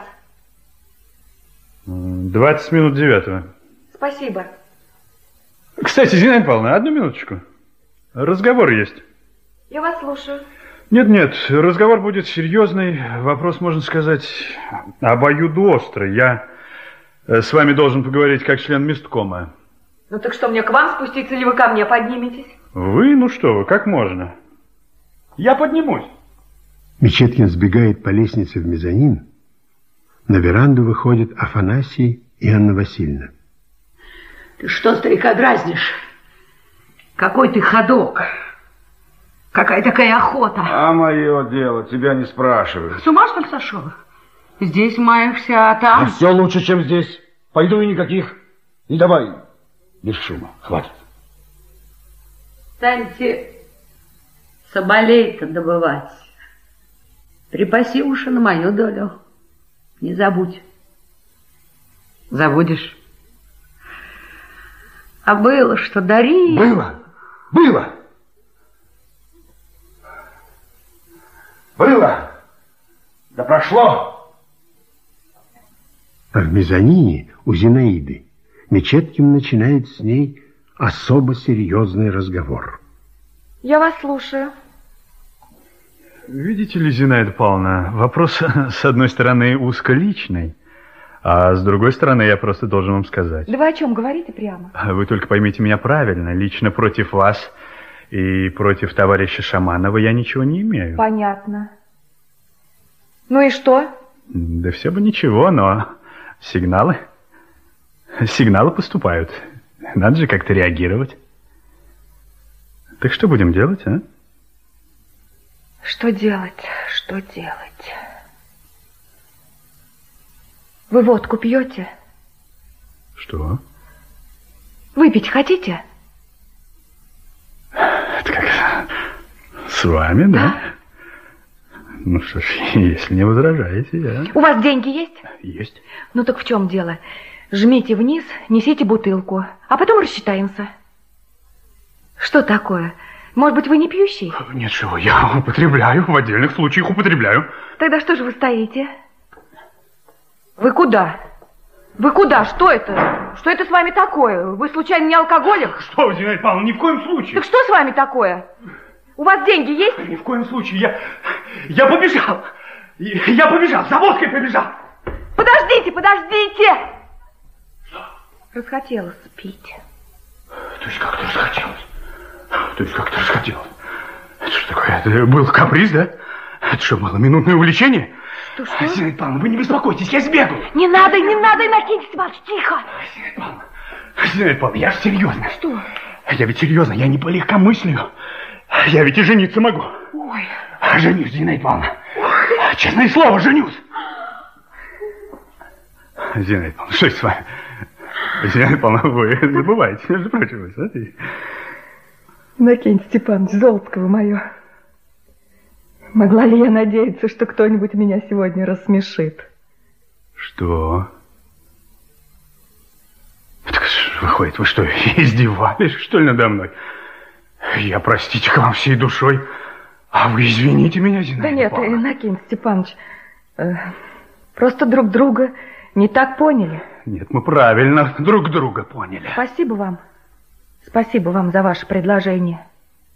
Двадцать минут девятого. Спасибо. Кстати, Зинаида Павловна, одну минуточку. Разговор есть. Я вас слушаю. Нет-нет, разговор будет серьезный. Вопрос, можно сказать, обоюдоострый. Я с вами должен поговорить как член месткома. Ну так что, мне к вам спуститься или вы ко мне подниметесь? Вы? Ну что вы, как можно? Я поднимусь. Мечеткин сбегает по лестнице в мезонин. На веранду выходят Афанасий и Анна Васильевна. Ты что, старика, дразнишь? Какой ты ходок? Какая такая охота? А мое дело, тебя не спрашивают. С ума, что ли, сошел? Здесь маешься, а там... А все лучше, чем здесь. Пойду и никаких. И давай, без шума, хватит. Станьте соболей-то добывать. Припаси уши на мою долю. Не забудь. Забудешь? А было, что дари... Было, было. Было. Да прошло. А в мезонине у Зинаиды Мечеткин начинает с ней особо серьезный разговор. Я вас слушаю. Видите ли, Зинаида Павловна, вопрос, с одной стороны, узколичный, а с другой стороны, я просто должен вам сказать. Да вы о чем говорите прямо? Вы только поймите меня правильно. Лично против вас и против товарища Шаманова я ничего не имею. Понятно. Ну и что? Да все бы ничего, но сигналы... Сигналы поступают. Надо же как-то реагировать. Так что будем делать, а? Что делать? Что делать? Вы водку пьете? Что? Выпить хотите? Это как с вами, да? Ну что ж, если не возражаете, я... У вас деньги есть? Есть. Ну так в чем дело? Жмите вниз, несите бутылку, а потом рассчитаемся. Что такое? Может быть, вы не пьющий? Нет, чего, я употребляю, в отдельных случаях употребляю. Тогда что же вы стоите? Вы куда? Вы куда? Что это? Что это с вами такое? Вы случайно не алкоголик? Что вы, Зинаида Павловна, ни в коем случае. Так что с вами такое? У вас деньги есть? Ни в коем случае, я... Я побежал. Я побежал, за водкой побежал. Подождите, подождите! Расхотелось пить. То есть как-то расхотелось? То есть как-то расхотелось? Это что такое? Это был каприз, да? Это что, было минутное увлечение? Что, что? Зинаида Павловна, вы не беспокойтесь, я сбегаю. Не надо, не надо, Иннокентий Степанович, тихо. Зинаида Павловна, Зинаида Павловна, я же серьезно. Что? Я ведь серьезно, я не по легкомыслию. Я ведь и жениться могу. Ой. Женюсь, Зинаида Павловна. Ой. Честное слово, женюсь. Зинаида Павловна, что это с вами? Зинаида Павловна, вы забываете, между прочим, вы смотрите. Иннокентий Степанович, золотко вы мое. Могла ли я надеяться, что кто-нибудь меня сегодня рассмешит? Что? Так выходит, вы что, издевались, что ли, надо мной? Я, простите, к вам всей душой, а вы извините меня, Зинаида Да нет, Павловна. Иннокентий Степанович, э, просто друг друга не так поняли. Нет, мы правильно друг друга поняли. Спасибо вам. Спасибо вам за ваше предложение.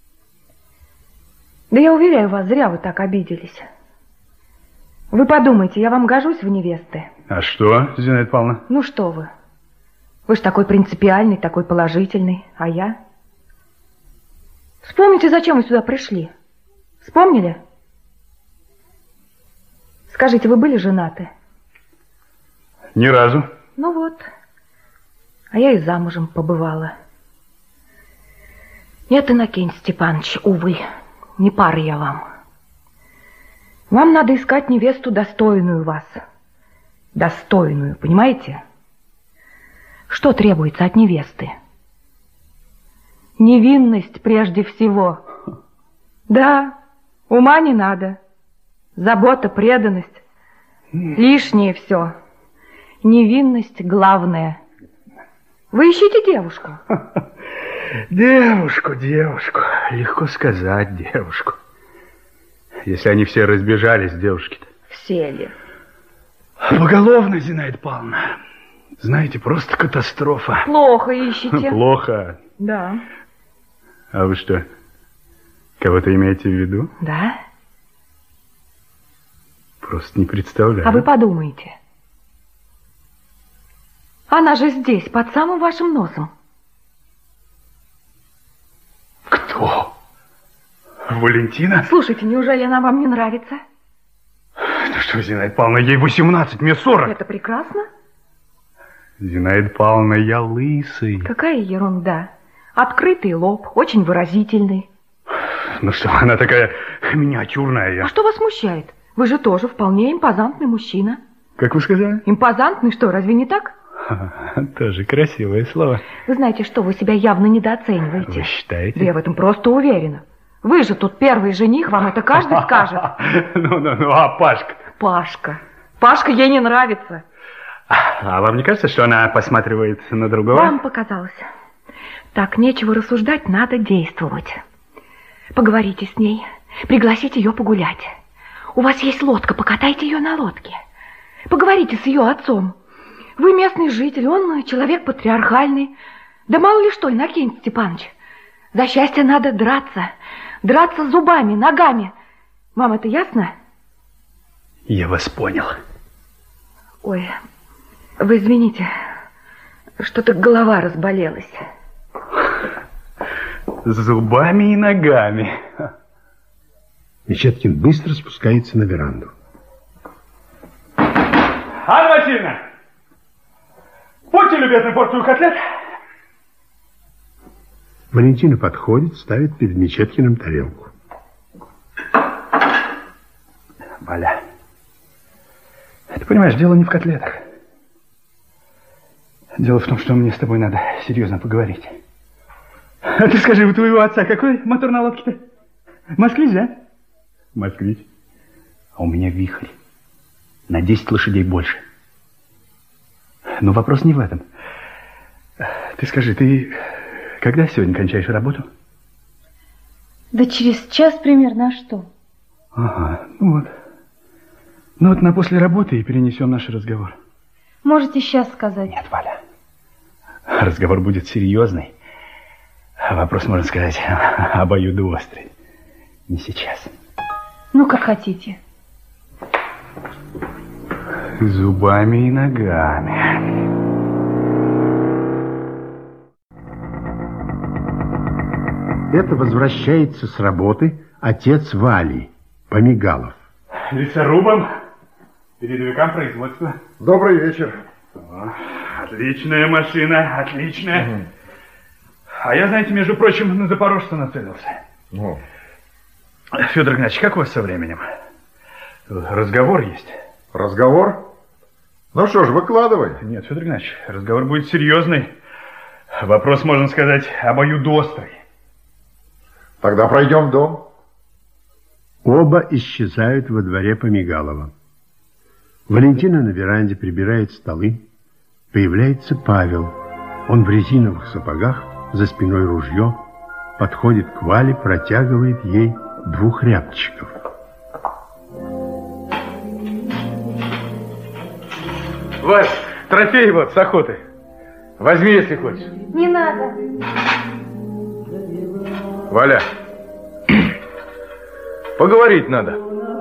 Да я уверяю вас, зря вы так обиделись. Вы подумайте, я вам гожусь в невесты? А что, Зинаида Павловна? Ну что вы? Вы ж такой принципиальный, такой положительный, а я? Вспомните, зачем вы сюда пришли? Вспомнили? Скажите, вы были женаты? Ни разу. Ну вот. А я и замужем побывала. Нет, Иннокентий Степанович, увы, не пара я вам. Вам надо искать невесту, достойную вас. Достойную, понимаете? Что требуется от невесты? Невинность прежде всего. Да, ума не надо. Забота, преданность. Лишнее все. Невинность главное. Вы ищите девушку? Девушку, девушку. Легко сказать, девушку. Если они все разбежались, девушки-то. Все ли? Поголовно, Зинаида Павловна. Знаете, просто катастрофа. Плохо ищете. Плохо. Да. А вы что, кого-то имеете в виду? Да. Просто не представляю. А вы подумайте. Она же здесь, под самым вашим носом. Кто? Валентина? Слушайте, неужели она вам не нравится? Ну что, Зинаида Павловна, ей восемнадцать, мне сорок. Это прекрасно. Зинаида Павловна, я лысый. Какая ерунда. Открытый лоб, очень выразительный. Ну что, она такая миниатюрная. А что вас смущает? Вы же тоже вполне импозантный мужчина. Как вы сказали? Импозантный что, разве не так? Тоже красивое слово. Вы знаете, что вы себя явно недооцениваете. Вы считаете? Да я в этом просто уверена. Вы же тут первый жених, вам это каждый скажет. Ну, ну, ну, а Пашка? Пашка. Пашка ей не нравится. А вам не кажется, что она посматривает на другого? Вам показалось. Так, нечего рассуждать, надо действовать. Поговорите с ней, пригласите ее погулять. У вас есть лодка, покатайте ее на лодке. Поговорите с ее отцом. Вы местный житель, он человек патриархальный. Да мало ли что, Иннокентий Степанович. За счастье надо драться. Драться зубами, ногами. Вам это ясно? Я вас понял. Ой, вы извините, что-то голова разболелась. Зубами и ногами. Мечеткин быстро спускается на веранду. Анна Васильевна! Будьте любезны, порцию котлет. Валентина подходит, ставит перед Мечеткиным тарелку. Валя, ты понимаешь, дело не в котлетах. Дело в том, что мне с тобой надо серьезно поговорить. А ты скажи, у твоего отца какой мотор на лодке-то? Москвич, да? Москвич. А у меня вихрь. На десять лошадей больше. Но вопрос не в этом. Ты скажи, ты когда сегодня кончаешь работу? Да через час примерно, а что? Ага, ну вот. Ну вот на после работы и перенесем наш разговор. Можете сейчас сказать. Нет, Валя. Разговор будет серьезный. Вопрос, можно сказать, обоюдоострый. Не сейчас. Ну, как хотите. Зубами и ногами. Это возвращается с работы отец Вали, Помигалов. Лесорубом, передовикам производства. Добрый вечер. О, отличная машина, отличная. Угу. А я, знаете, между прочим, на Запорожца нацелился. Угу. Федор Игнатьевич, как у вас со временем? Разговор есть. Разговор? Ну что ж, выкладывай. Нет, Федор Игнатьевич, разговор будет серьезный. Вопрос, можно сказать, обоюдоострый. Тогда пройдем в дом. Оба исчезают во дворе Помигалова. Валентина на веранде прибирает столы. Появляется Павел. Он в резиновых сапогах, за спиной ружье, подходит к Вале, протягивает ей двух рябчиков. Вась, трофей вот с охоты. Возьми, если хочешь. Не надо. Валя, поговорить надо.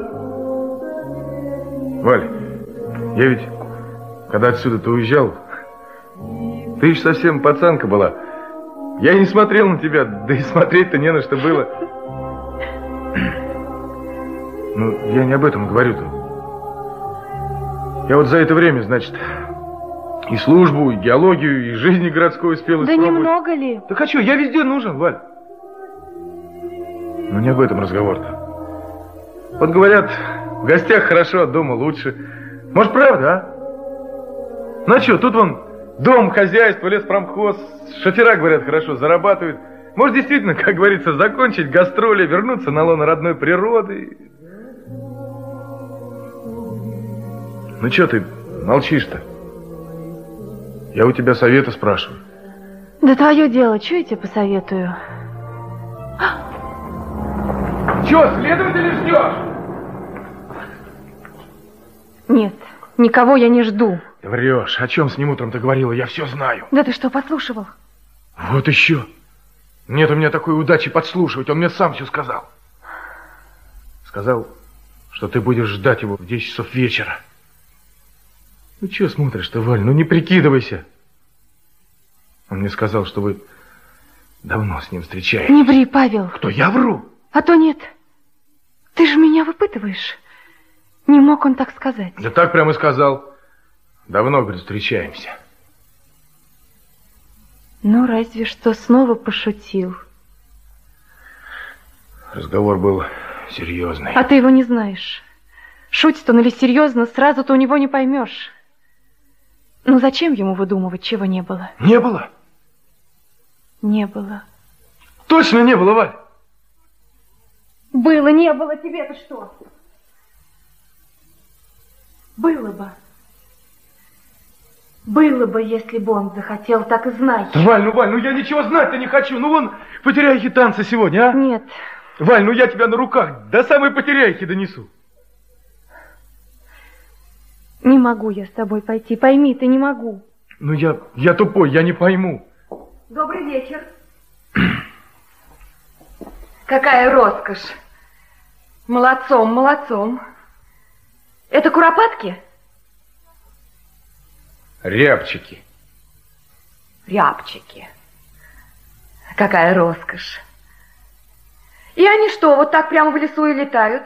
Валь, я ведь, когда отсюда ты уезжал, ты еще совсем пацанка была. Я не смотрел на тебя, да и смотреть-то не на что было. Ну, я не об этом говорю-то. Я вот за это время, значит, и службу, и геологию, и жизнь городской успел Да испробовать. немного ли? Да хочу, я везде нужен, Валь. Но не об этом разговор-то. Вот говорят, в гостях хорошо, а дома лучше. Может, правда, а? Ну а что, тут вон дом, хозяйство, леспромхоз, шофера, говорят, хорошо зарабатывают. Может, действительно, как говорится, закончить гастроли, вернуться на лоно родной природы. Ну, что ты молчишь-то? Я у тебя совета спрашиваю. Да твое дело, что я тебе посоветую? Че, следователя ждешь? Нет, никого я не жду. Ты врешь. О чем с ним утром ты говорила? Я все знаю. Да ты что, подслушивал? Вот еще. Нет у меня такой удачи подслушивать. Он мне сам все сказал. Сказал, что ты будешь ждать его в десять часов вечера. Ну, что смотришь-то, Валь? Ну, не прикидывайся. Он мне сказал, что вы давно с ним встречаетесь. Не ври, Павел. Кто, я вру? А то нет. Ты же меня выпытываешь. Не мог он так сказать. Да так прямо и сказал. Давно, говорит, встречаемся. Ну, разве что снова пошутил. Разговор был серьезный. А ты его не знаешь. Шутит он или серьезно, сразу-то у него не поймешь. Ну, зачем ему выдумывать, чего не было? Не было? Не было. Точно не было, Валь? Было, не было, тебе-то что? Было бы. Было бы, если бы он захотел, так и знай. Да, Валь, ну, Валь, ну я ничего знать-то не хочу. Ну, вон, потеряйки танца сегодня, а? Нет. Валь, ну я тебя на руках до самой потеряйки донесу. Не могу я с тобой пойти, пойми, ты не могу. Ну, я, я тупой, я не пойму. Добрый вечер. Какая роскошь. Молодцом, молодцом. Это куропатки? Рябчики. Рябчики. Какая роскошь. И они что, вот так прямо в лесу и летают?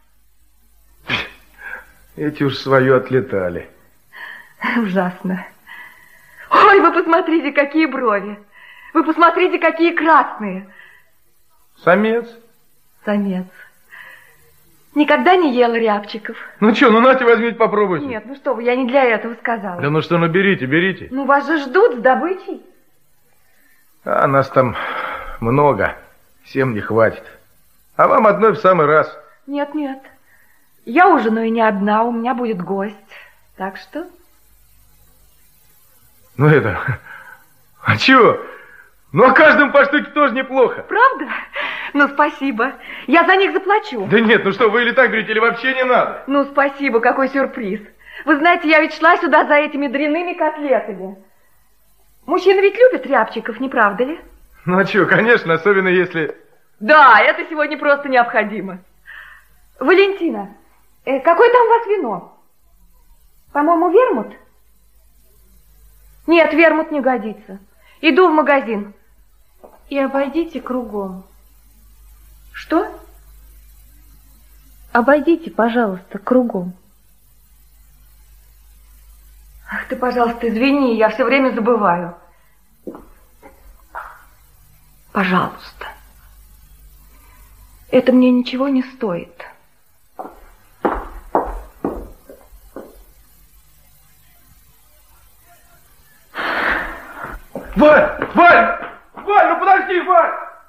Эти уж свое отлетали. Ужасно. Ой, вы посмотрите, какие брови. Вы посмотрите, какие красные. Самец. Самец. Никогда не ела рябчиков? Ну что, ну нате, возьмите, попробуйте. Нет, ну что вы, я не для этого сказала. Да ну что, ну берите, берите. Ну вас же ждут с добычей. А нас там много, всем не хватит. А вам одной в самый раз. Нет, нет. Я ужинаю не одна, у меня будет гость. Так что... Ну это... А чего? Ну, а каждому по штуке тоже неплохо. Правда? Ну, спасибо. Я за них заплачу. Да нет, ну что, вы или так берете, или вообще не надо. Ну, спасибо, какой сюрприз. Вы знаете, я ведь шла сюда за этими дрянными котлетами. Мужчины ведь любят рябчиков, не правда ли? Ну, а что, конечно, особенно если... Да, это сегодня просто необходимо. Валентина, э, какое там у вас вино? По-моему, вермут? Нет, вермут не годится. Иду в магазин. И обойдите кругом. Что? Обойдите, пожалуйста, кругом. Ах ты, пожалуйста, извини, я все время забываю. Пожалуйста. Это мне ничего не стоит. Валь! Валь! Валь, ну подожди, Валь!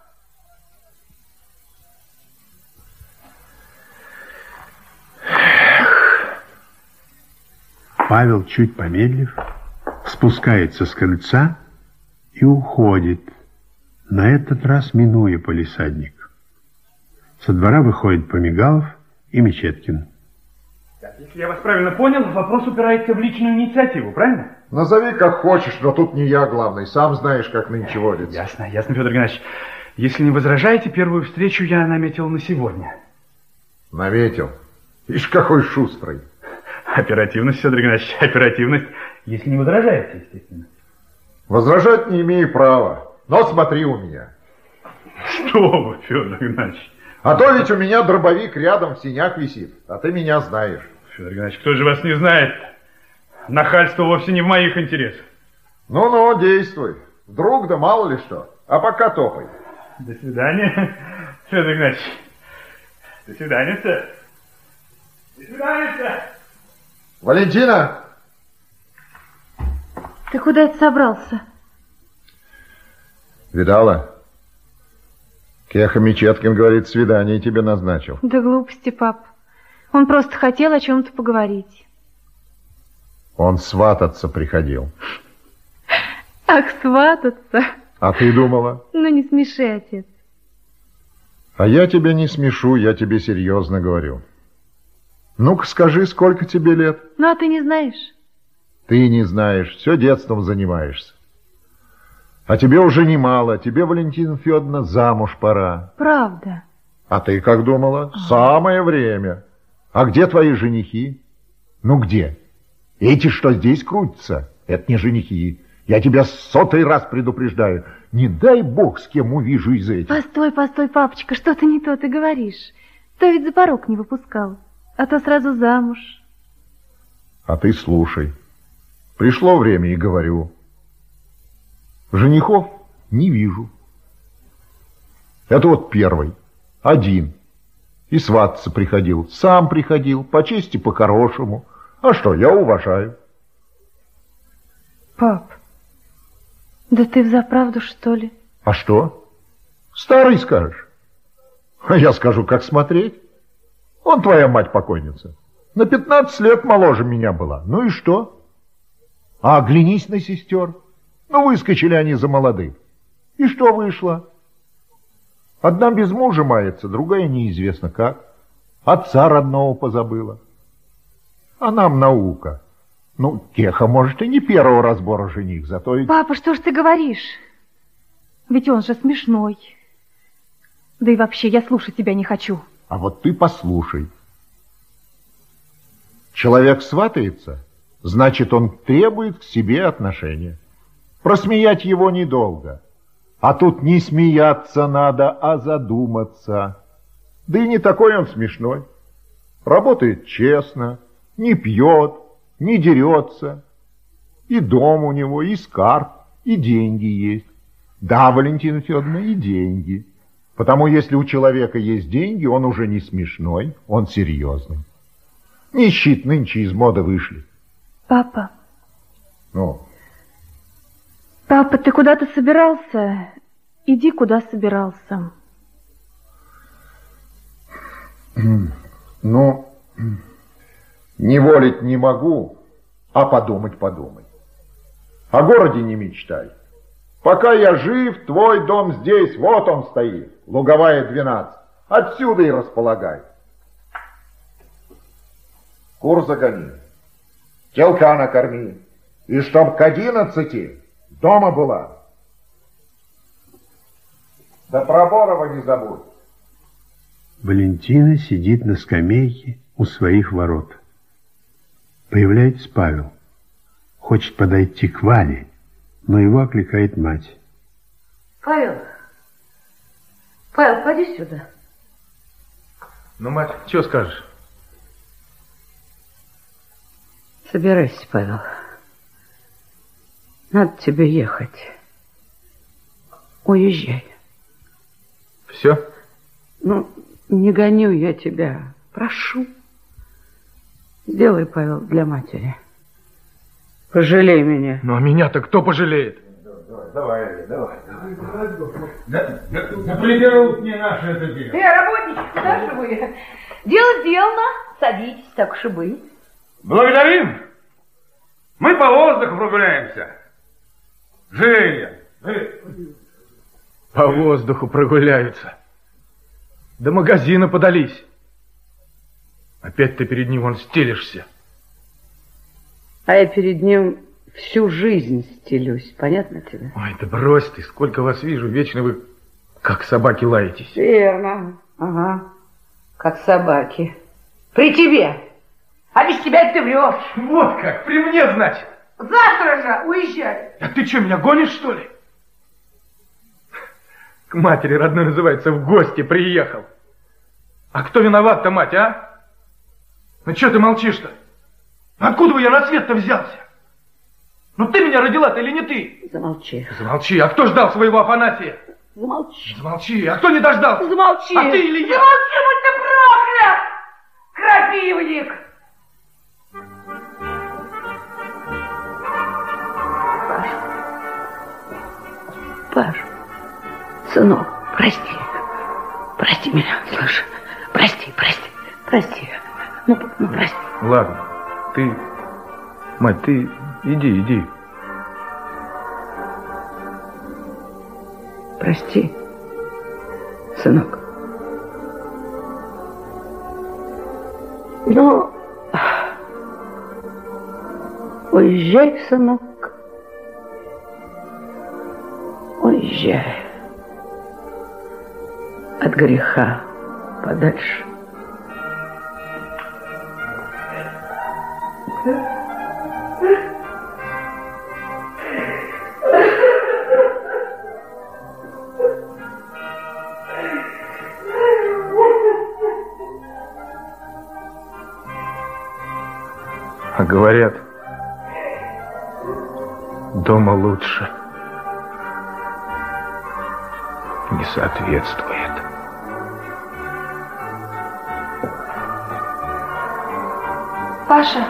Павел, чуть помедлив, спускается с крыльца и уходит, на этот раз минуя палисадник. Со двора выходят Помигалов и Мечеткин. Так, если я вас правильно понял, вопрос упирается в личную инициативу, правильно? Назови как хочешь, но тут не я главный. Сам знаешь, как нынче водится. Ясно, ясно, Федор Геннадьевич. Если не возражаете, первую встречу я наметил на сегодня. Наметил. Ишь, какой шустрый. Оперативность, Федор Геннадьевич, оперативность. Если не возражаете, естественно. Возражать не имею права. Но смотри у меня. Что вы, Федор Геннадьевич? А то ведь у меня дробовик рядом в синях висит, а ты меня знаешь. Федор Геннадьевич, кто же вас не знает? Нахальство вовсе не в моих интересах. Ну-ну, действуй. Вдруг, да мало ли что. А пока топай. До свидания, Федор Игнатьевич. До свидания, сэр. До свидания, сэр. Валентина! Ты куда это собрался? Видала? Кеха Мечеткин говорит, свидание тебе назначил. Да глупости, пап. Он просто хотел о чем-то поговорить. Он свататься приходил. Ах, свататься. А ты думала? Ну, не смеши, отец. А я тебя не смешу, я тебе серьезно говорю. Ну-ка скажи, сколько тебе лет? Ну, а ты не знаешь? Ты не знаешь, все детством занимаешься. А тебе уже немало, тебе, Валентина Федоровна, замуж пора. Правда. А ты как думала? А. Самое время. А где твои женихи? Ну где? Эти, что здесь крутятся, это не женихи. Я тебя сотый раз предупреждаю. Не дай бог, с кем увижу из этих. Постой, постой, папочка, что-то не то ты говоришь. То ведь за порог не выпускал, а то сразу замуж. А ты слушай. Пришло время и говорю. Женихов не вижу. Это вот первый, один. И свататься приходил, сам приходил, по чести, по-хорошему. А что, я уважаю. Пап, да ты взаправду, что ли? А что? Старый скажешь. А я скажу, как смотреть. Он твоя мать покойница. На пятнадцать лет моложе меня была. Ну и что? А оглянись на сестер. Ну, выскочили они за молодых. И что вышло? Одна без мужа мается, другая неизвестно как. Отца родного позабыла. А нам наука. Ну, Кеха, может, и не первого разбора жених, зато и... Папа, что ж ты говоришь? Ведь он же смешной. Да и вообще, я слушать тебя не хочу. А вот ты послушай. Человек сватается, значит, он требует к себе отношения. Просмеять его недолго. А тут не смеяться надо, а задуматься. Да и не такой он смешной. Работает честно, не пьет, не дерется. И дом у него, и скарб, и деньги есть. Да, Валентина Федоровна, и деньги. Потому если у человека есть деньги, он уже не смешной, он серьезный. Нищит нынче из моды вышли. Папа. Ну? Папа, ты куда-то собирался? Иди, куда собирался. Ну, не волить не могу, а подумать подумай. О городе не мечтай. Пока я жив, твой дом здесь, вот он стоит, Луговая, двенадцать. Отсюда и располагай. Кур загони, телка накорми, и чтоб к одиннадцати дома была. Да про Борова не забудь. Валентина сидит на скамейке у своих ворот. Появляется Павел. Хочет подойти к Вале, но его окликает мать. Павел, Павел, поди сюда. Ну, мать, что скажешь? Собирайся, Павел. Надо тебе ехать. Уезжай. Все? Ну, не гоню я тебя. Прошу. Сделай, Павел, для матери. Пожалей меня. Ну, а меня-то кто пожалеет? Давай, давай, давай. Да, да, да приберут не наше это дело. Э, работники, куда же вы? Дело сделано. Садитесь, так уж и быть. Благодарим. Мы по воздуху прогуляемся. Женя. По воздуху прогуляются. До магазина подались. Опять ты перед ним вон стелишься. А я перед ним всю жизнь стелюсь. Понятно тебе? Ой, да брось ты, сколько вас вижу, вечно вы как собаки лаетесь. Верно. Ага. Как собаки. При тебе. А без тебя ты врешь. Вот как, при мне, значит. Завтра же уезжай. А ты что, меня гонишь, что ли? К матери родной, называется, в гости приехал. А кто виноват-то, мать, а? Ну что ты молчишь-то? Откуда бы я на свет-то взялся? Ну ты меня родила-то или не ты? Замолчи. Замолчи. А кто ждал своего Афанасия? Замолчи. Замолчи. А кто не дождался? Замолчи. А ты или я? Замолчи, будь ты проклят! Крапивник! Паш. Паш. Сынок, прости. Прости меня, слышь. Прости, прости, прости. Ну, ну прости. Ладно, ты... Мать, ты иди, иди. Прости, сынок. Ну, уезжай, сынок. Уезжай. От греха подальше. А говорят, дома лучше. Не соответствует. Паша.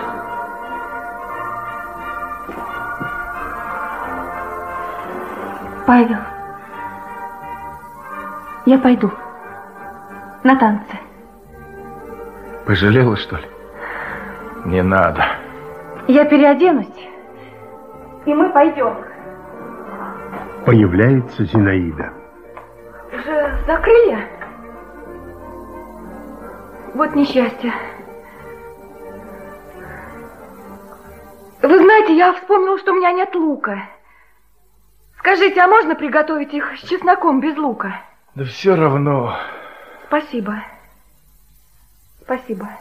Павел. Я пойду. На танцы. Пожалела, что ли? Не надо. Я переоденусь, и мы пойдем. Появляется Зинаида. Уже закрыли? Вот несчастье. Вы знаете, я вспомнила, что у меня нет лука. Скажите, а можно приготовить их с чесноком без лука? Да все равно. Спасибо. Спасибо.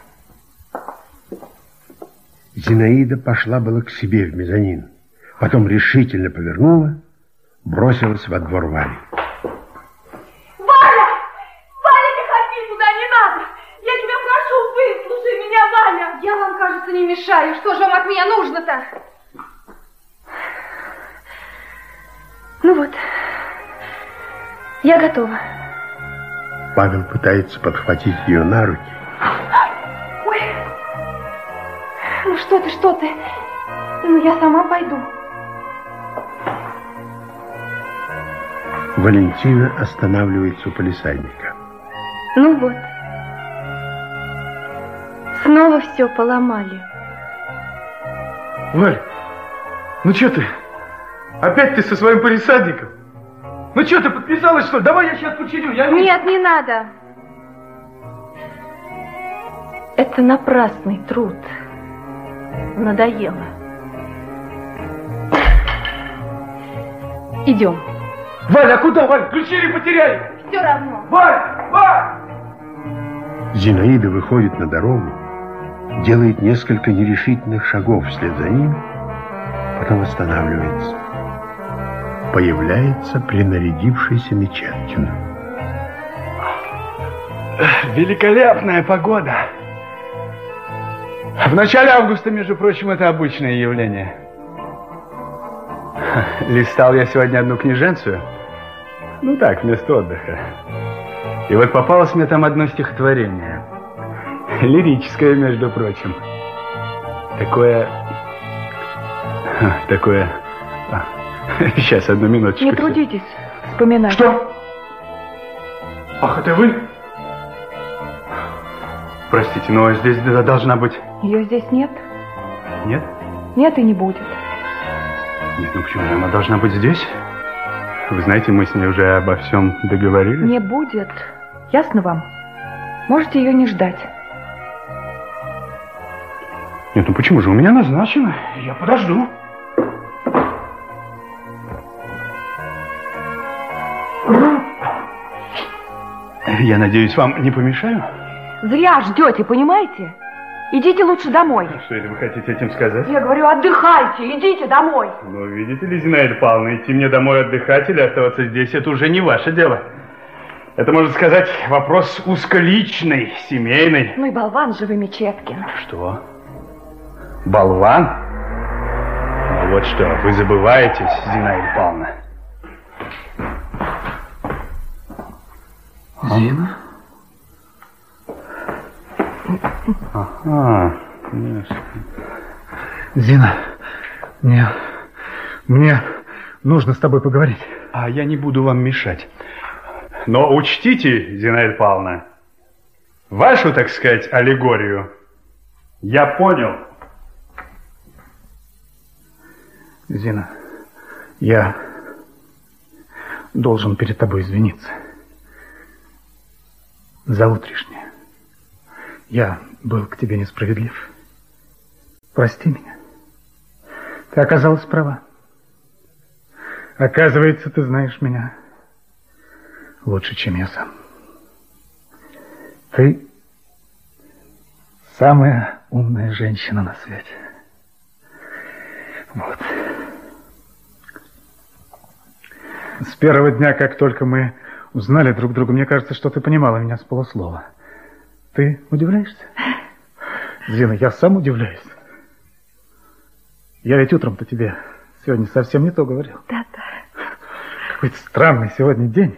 Зинаида пошла было к себе в мезонин. Потом решительно повернула, бросилась во двор Вали. Валя! Валя, не ходи туда, не надо! Я тебя прошу, выслушай меня, Валя! Я вам, кажется, не мешаю. Что же вам от меня нужно-то? Ну вот, я готова. Павел пытается подхватить ее на руки. Ой, ну что ты, что ты? Ну, я сама пойду. Валентина останавливается у палисадника. Ну вот. Снова все поломали. Валь, ну что ты? Опять ты со своим палисадником? Ну что, ты подписалась, что ли? Давай я сейчас починю. Я... Нет, не надо. Это напрасный труд. Надоело. Идем. Валя, а куда, Валь? Ключи не потеряли? Все равно. Валь! Валь! Зинаида выходит на дорогу, делает несколько нерешительных шагов вслед за ним, потом останавливается. Появляется принарядившийся Мечеткин. Великолепная погода. В начале августа, между прочим, это обычное явление. Листал я сегодня одну книженцию. Ну так, вместо отдыха. И вот попалось мне там одно стихотворение. Лирическое, между прочим. Такое... Такое... Сейчас, одну минуточку. Не трудитесь вспоминать. Что? Ах, это вы? Простите, но здесь должна быть... Ее здесь нет? Нет? Нет и не будет. Нет, ну почему же она должна быть здесь? Вы знаете, мы с ней уже обо всем договорились. Не будет. Ясно вам? Можете ее не ждать. Нет, ну почему же? У меня назначено. Я подожду. Я надеюсь, вам не помешаю? Зря ждете, понимаете? Идите лучше домой. Что это вы хотите этим сказать? Я говорю, отдыхайте, идите домой. Ну, видите ли, Зинаида Павловна, идти мне домой отдыхать или оставаться здесь, это уже не ваше дело. Это, можно сказать, вопрос узколичный, семейный. Ну и болван же вы, Мечеткин. Что? Болван? Ну вот что, вы забываетесь, Зинаида Павловна. Зина? Ага, конечно. Зина, мне, мне нужно с тобой поговорить. А я не буду вам мешать. Но учтите, Зинаида Павловна, вашу, так сказать, аллегорию я понял. Зина, я должен перед тобой извиниться за утрешнее. Я был к тебе несправедлив. Прости меня. Ты оказалась права. Оказывается, ты знаешь меня лучше, чем я сам. Ты самая умная женщина на свете. Вот. С первого дня, как только мы узнали друг друга, мне кажется, что ты понимала меня с полуслова. Ты удивляешься? Зина, я сам удивляюсь. Я ведь утром-то тебе сегодня совсем не то говорил. Да-да. Какой-то странный сегодня день.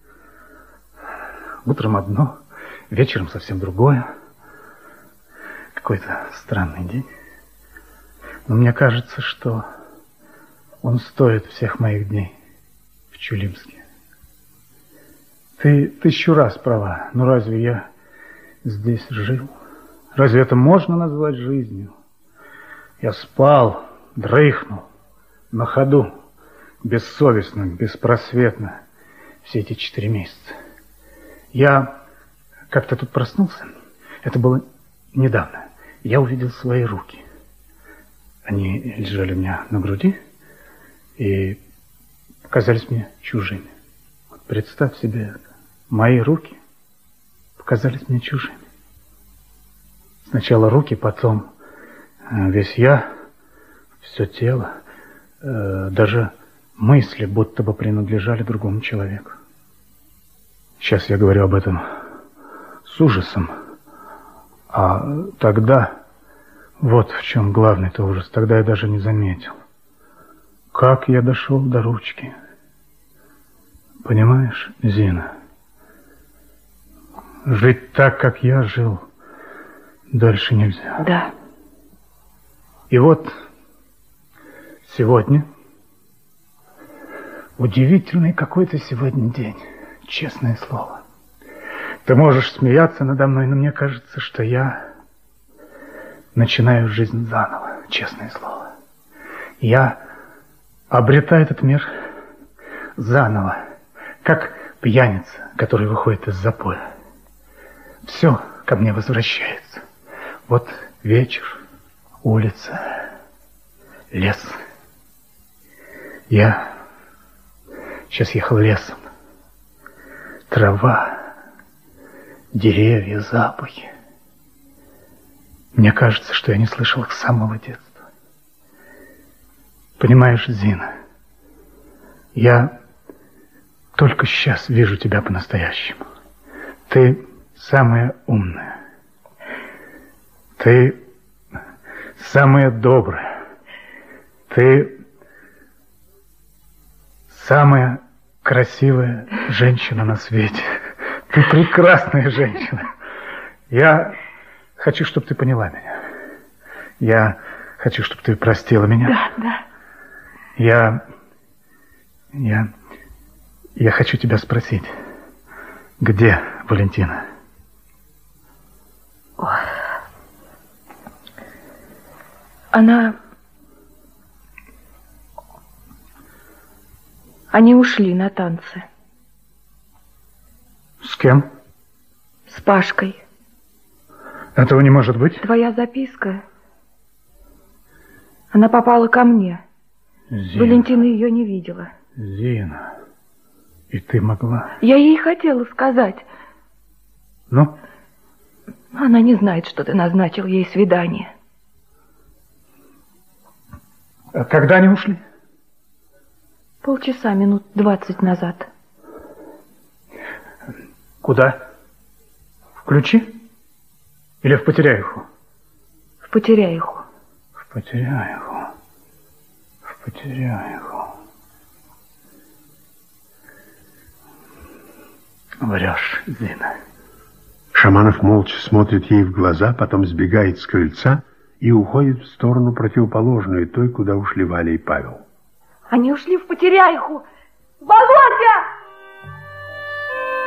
Утром одно, вечером совсем другое. Какой-то странный день. Но мне кажется, что он стоит всех моих дней в Чулимске. Ты тысячу раз права, но разве я здесь жил? Разве это можно назвать жизнью? Я спал, дрыхнул, на ходу, бессовестно, беспросветно все эти четыре месяца. Я как-то тут проснулся, это было недавно, я увидел свои руки. Они лежали у меня на груди и показались мне чужими. Вот представь себе это. Мои руки показались мне чужими. Сначала руки, потом весь я, все тело, даже мысли будто бы принадлежали другому человеку. Сейчас я говорю об этом с ужасом, а тогда, вот в чем главный-то ужас, тогда я даже не заметил, как я дошел до ручки. Понимаешь, Зина, жить так, как я жил, дальше нельзя. Да. И вот сегодня, удивительный какой-то сегодня день, честное слово. Ты можешь смеяться надо мной, но мне кажется, что я начинаю жизнь заново, честное слово. Я обретаю этот мир заново, как пьяница, который выходит из запоя. Все ко мне возвращается. Вот вечер, улица, лес. Я сейчас ехал лесом. Трава, деревья, запахи. Мне кажется, что я не слышал их с самого детства. Понимаешь, Зина, я только сейчас вижу тебя по-настоящему. Ты самая умная. Ты самая добрая. Ты самая красивая женщина на свете. Ты прекрасная женщина. Я хочу, чтобы ты поняла меня. Я хочу, чтобы ты простила меня. Да, да. Я... Я... Я хочу тебя спросить. Где Валентина? Ой. Она... Они ушли на танцы. С кем? С Пашкой. Этого не может быть. Твоя записка. Она попала ко мне. Зина. Валентина ее не видела. Зина. И ты могла... Я ей хотела сказать. Ну? Она не знает, что ты назначил ей свидание. А когда они ушли? Полчаса, минут двадцать назад. Куда? В Ключи? Или в Потеряиху? В Потеряиху. В Потеряиху. В Потеряиху. Врешь, Зина. Шаманов молча смотрит ей в глаза, потом сбегает с крыльца и уходит в сторону противоположную той, куда ушли Валя и Павел. Они ушли в Потеряиху. Володя!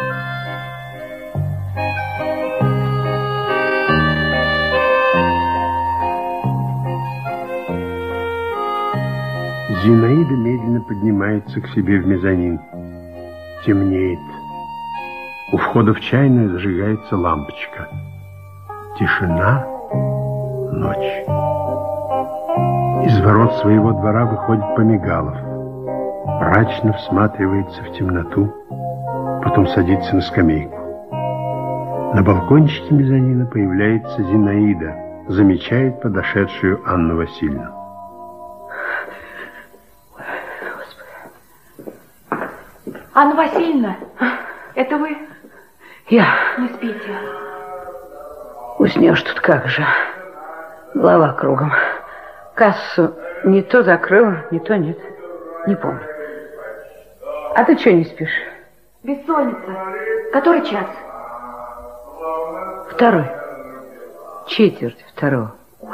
Зинаида медленно поднимается к себе в мезонин. Темнеет. У входа в чайную зажигается лампочка. Тишина, ночь. Из ворот своего двора выходит Помигалов. Мрачно всматривается в темноту, потом садится на скамейку. На балкончике мезонина появляется Зинаида, замечает подошедшую Анну Васильевну. Анна Васильевна, это вы? Я. Не спите. Уснешь тут как же. Голова кругом. Кассу не то закрыла, не то нет. Не помню. А ты что не спишь? Бессонница. Который час? Второй. Четверть второго.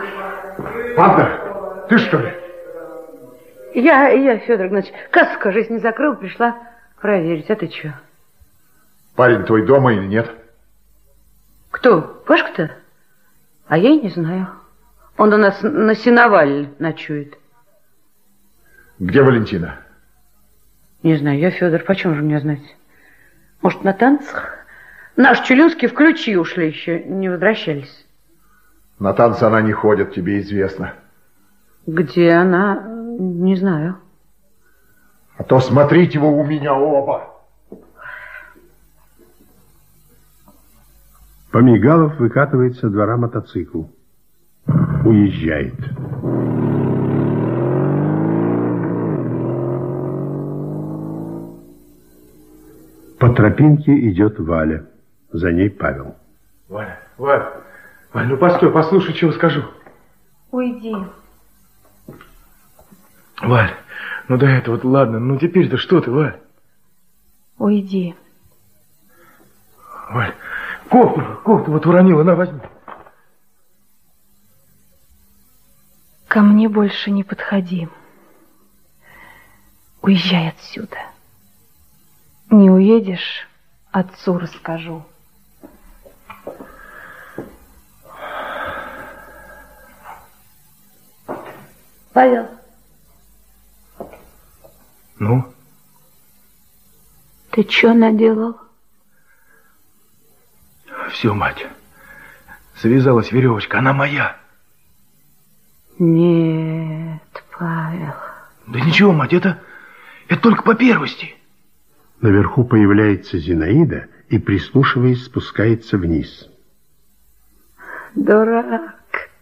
Анна, ты что ли? Я, я, Федор Игнатьевич, кассу, кажется, не закрыл, пришла проверить. А ты что? Парень твой дома или нет? Кто? Пашка-то? А я и не знаю. Он у нас на сеновале ночует. Где Валентина? Не знаю, я, Федор, почем же мне знать? Может, на танцах? Наши Чулюнские в ключи ушли еще, не возвращались. На танцы она не ходит, тебе известно. Где она? Не знаю. А то смотрите вы у меня оба. Помигалов выкатывает со двора мотоцикл. Уезжает. По тропинке идет Валя. За ней Павел. Валя, Валя, Валя, ну постой, послушай, чего скажу. Уйди. Валь, ну до этого, вот ладно, ну теперь-то что ты, Валь? Уйди. Валь, кофту, кофту вот уронила, на, возьми. Ко мне больше не подходи. Уезжай отсюда. Не уедешь, отцу расскажу. Павел. Ну? Ты что наделал? Все, мать. Завязалась веревочка, она моя. Нет, Павел. Да ничего, мать, это, это только по первости. Наверху появляется Зинаида и, прислушиваясь, спускается вниз. Дурак.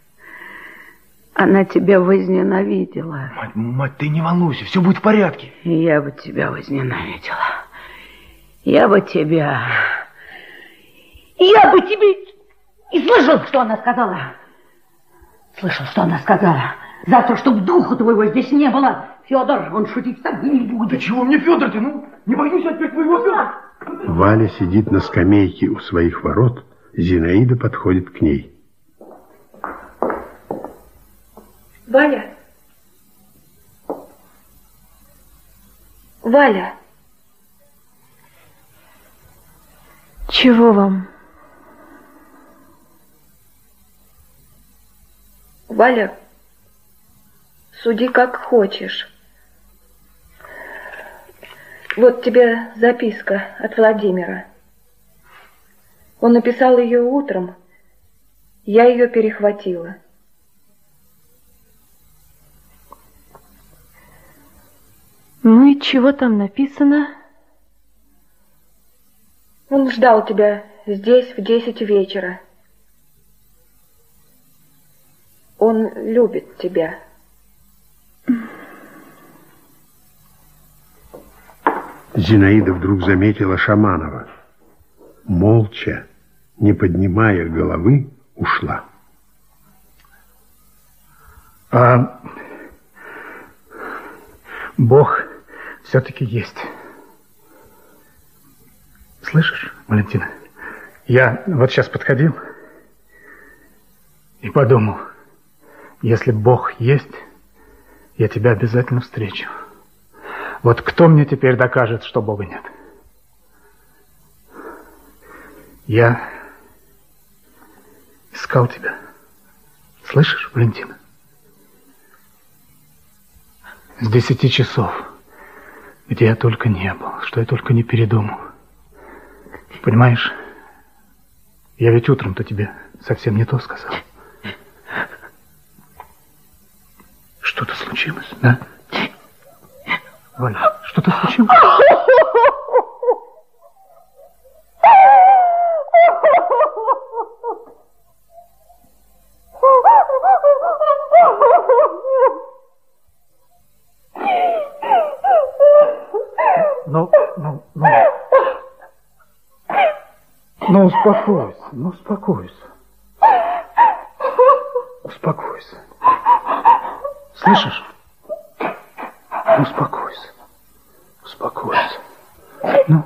Она тебя возненавидела. Мать, мать, ты не волнуйся, все будет в порядке. Я бы тебя возненавидела. Я бы тебя... Я бы тебе... И слышал, что она сказала? Слышал, что она сказала? Завтра, чтобы духу твоего здесь не было. Федор, он шутить с тобой не будет. Да чего мне, Федор, ты? Ну, не боюсь я теперь твоего, Федора. Валя сидит на скамейке у своих ворот. Зинаида подходит к ней. Валя? Валя? Чего вам? Валя, суди как хочешь. Вот тебе записка от Владимира. Он написал ее утром. Я ее перехватила. Ну и чего там написано? Он ждал тебя здесь в десять вечера. Он любит тебя. Зинаида вдруг заметила Шаманова. Молча, не поднимая головы, ушла. А Бог все-таки есть. Слышишь, Валентина? Я вот сейчас подходил и подумал, если Бог есть, я тебя обязательно встречу. Вот кто мне теперь докажет, что Бога нет? Я искал тебя. Слышишь, Валентина? С десяти часов. Где я только не был, что я только не передумал. Понимаешь, я ведь утром-то тебе совсем не то сказал. Что-то случилось, да? Валя, что-то случилось? Ну, ну, ну. Ну, успокойся, ну, успокойся. Успокойся. Слышишь? Ну, успокойся. Успокойся. Ну.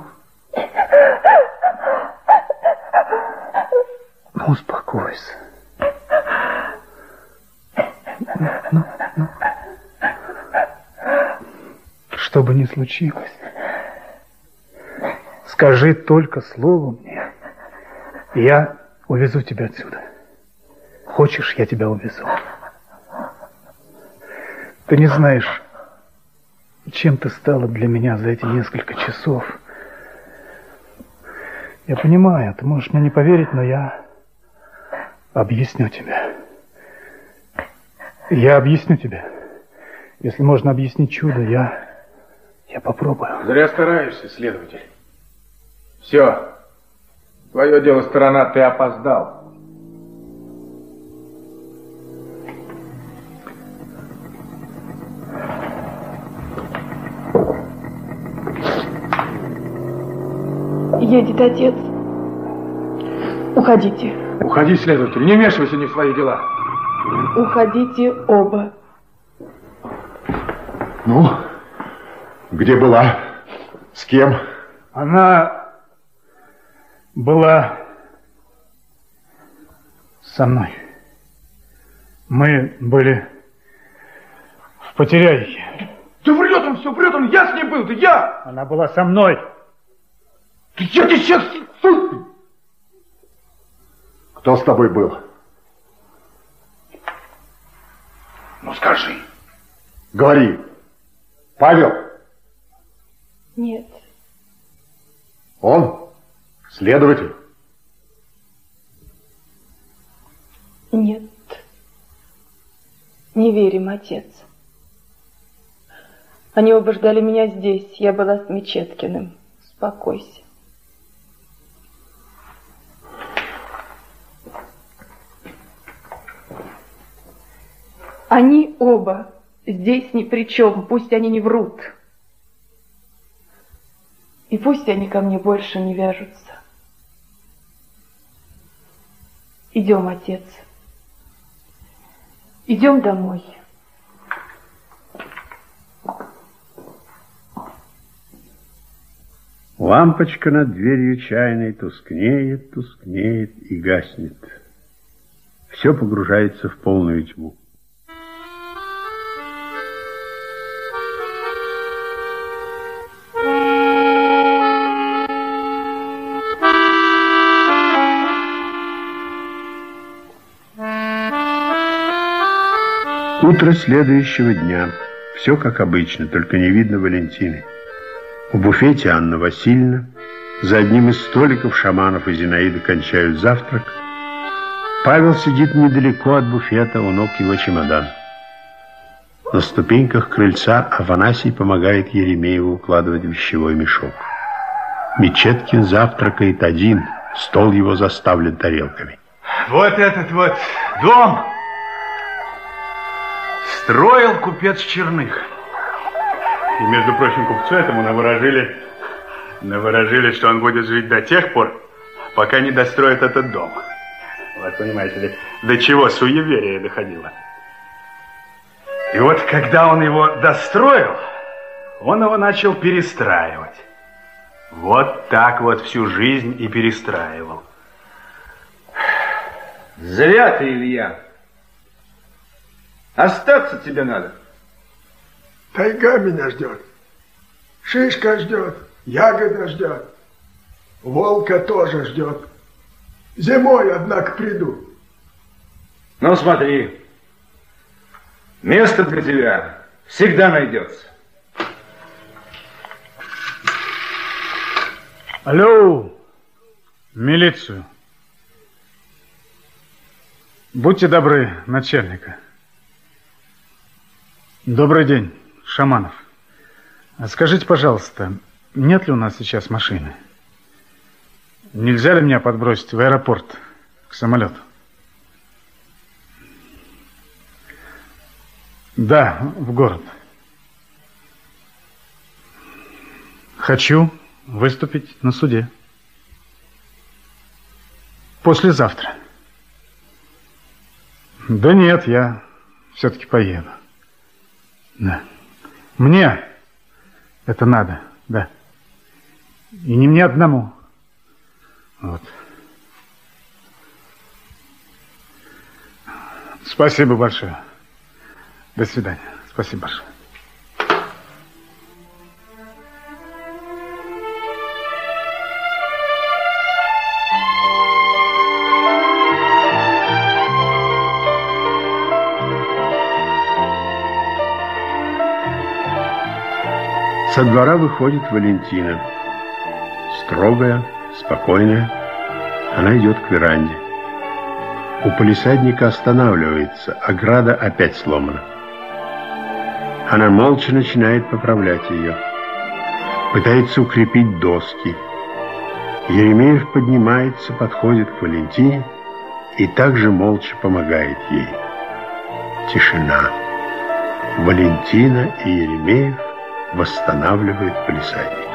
Ну, успокойся. Ну, ну, ну. Что бы ни случилось, скажи только слово мне, и я увезу тебя отсюда. Хочешь, я тебя увезу? Ты не знаешь, чем ты стала для меня за эти несколько часов. Я понимаю, ты можешь мне не поверить, но я объясню тебе. Я объясню тебе. Если можно объяснить чудо, я, я попробую. Зря стараешься, следователь. Все. Твое дело сторона, ты опоздал. Едет отец. Уходите. Уходи, следователь, не вмешивайся не в свои дела. Уходите оба. Ну, где была? С кем? Она была со мной. Мы были в Потеряйке. Да врет он все, врет он, я с ней был, да я! Она была со мной. Да я тебе сейчас... Кто с тобой был? Ну скажи. Говори. Павел? Нет. Он? Следователь? Нет. Не верим, отец. Они оба ждали меня здесь. Я была с Мечеткиным. Успокойся. Они оба здесь ни при чем. Пусть они не врут. И пусть они ко мне больше не вяжутся. Идем, отец. Идем домой. Лампочка над дверью чайной тускнеет, тускнеет и гаснет. Все погружается в полную тьму. Утро следующего дня. Все как обычно, только не видно Валентины. В буфете Анна Васильевна. За одним из столиков Шаманов и Зинаида кончают завтрак. Павел сидит недалеко от буфета, у ног его чемодан. На ступеньках крыльца Афанасий помогает Еремееву укладывать вещевой мешок. Мечеткин завтракает один, стол его заставлен тарелками. Вот этот вот дом строил купец Черных. И, между прочим, купцу этому наворожили, наворожили, что он будет жить до тех пор, пока не достроит этот дом. Вот, понимаете ли, до чего суеверие доходило. И вот, когда он его достроил, он его начал перестраивать. Вот так вот всю жизнь и перестраивал. Зря ты, Илья. Остаться тебе надо. Тайга меня ждет. Шишка ждет. Ягода ждет. Волка тоже ждет. Зимой, однако, приду. Ну, смотри. Место для тебя Всегда найдется. Алло, милицию. Будьте добры, начальника. Добрый день, Шаманов. Скажите, пожалуйста, нет ли у нас сейчас машины? Нельзя ли меня подбросить в аэропорт к самолету? Да, в город. Хочу выступить на суде. Послезавтра. Да нет, я все-таки поеду. Да. Мне это надо, да. И не мне одному. Вот. Спасибо большое. До свидания. Спасибо большое. Со двора выходит Валентина. Строгая, спокойная. Она идет к веранде. У палисадника останавливается, ограда опять сломана. Она молча начинает поправлять ее. Пытается укрепить доски. Еремеев поднимается, подходит к Валентине и также молча помогает ей. Тишина. Валентина и Еремеев восстанавливают палисадник.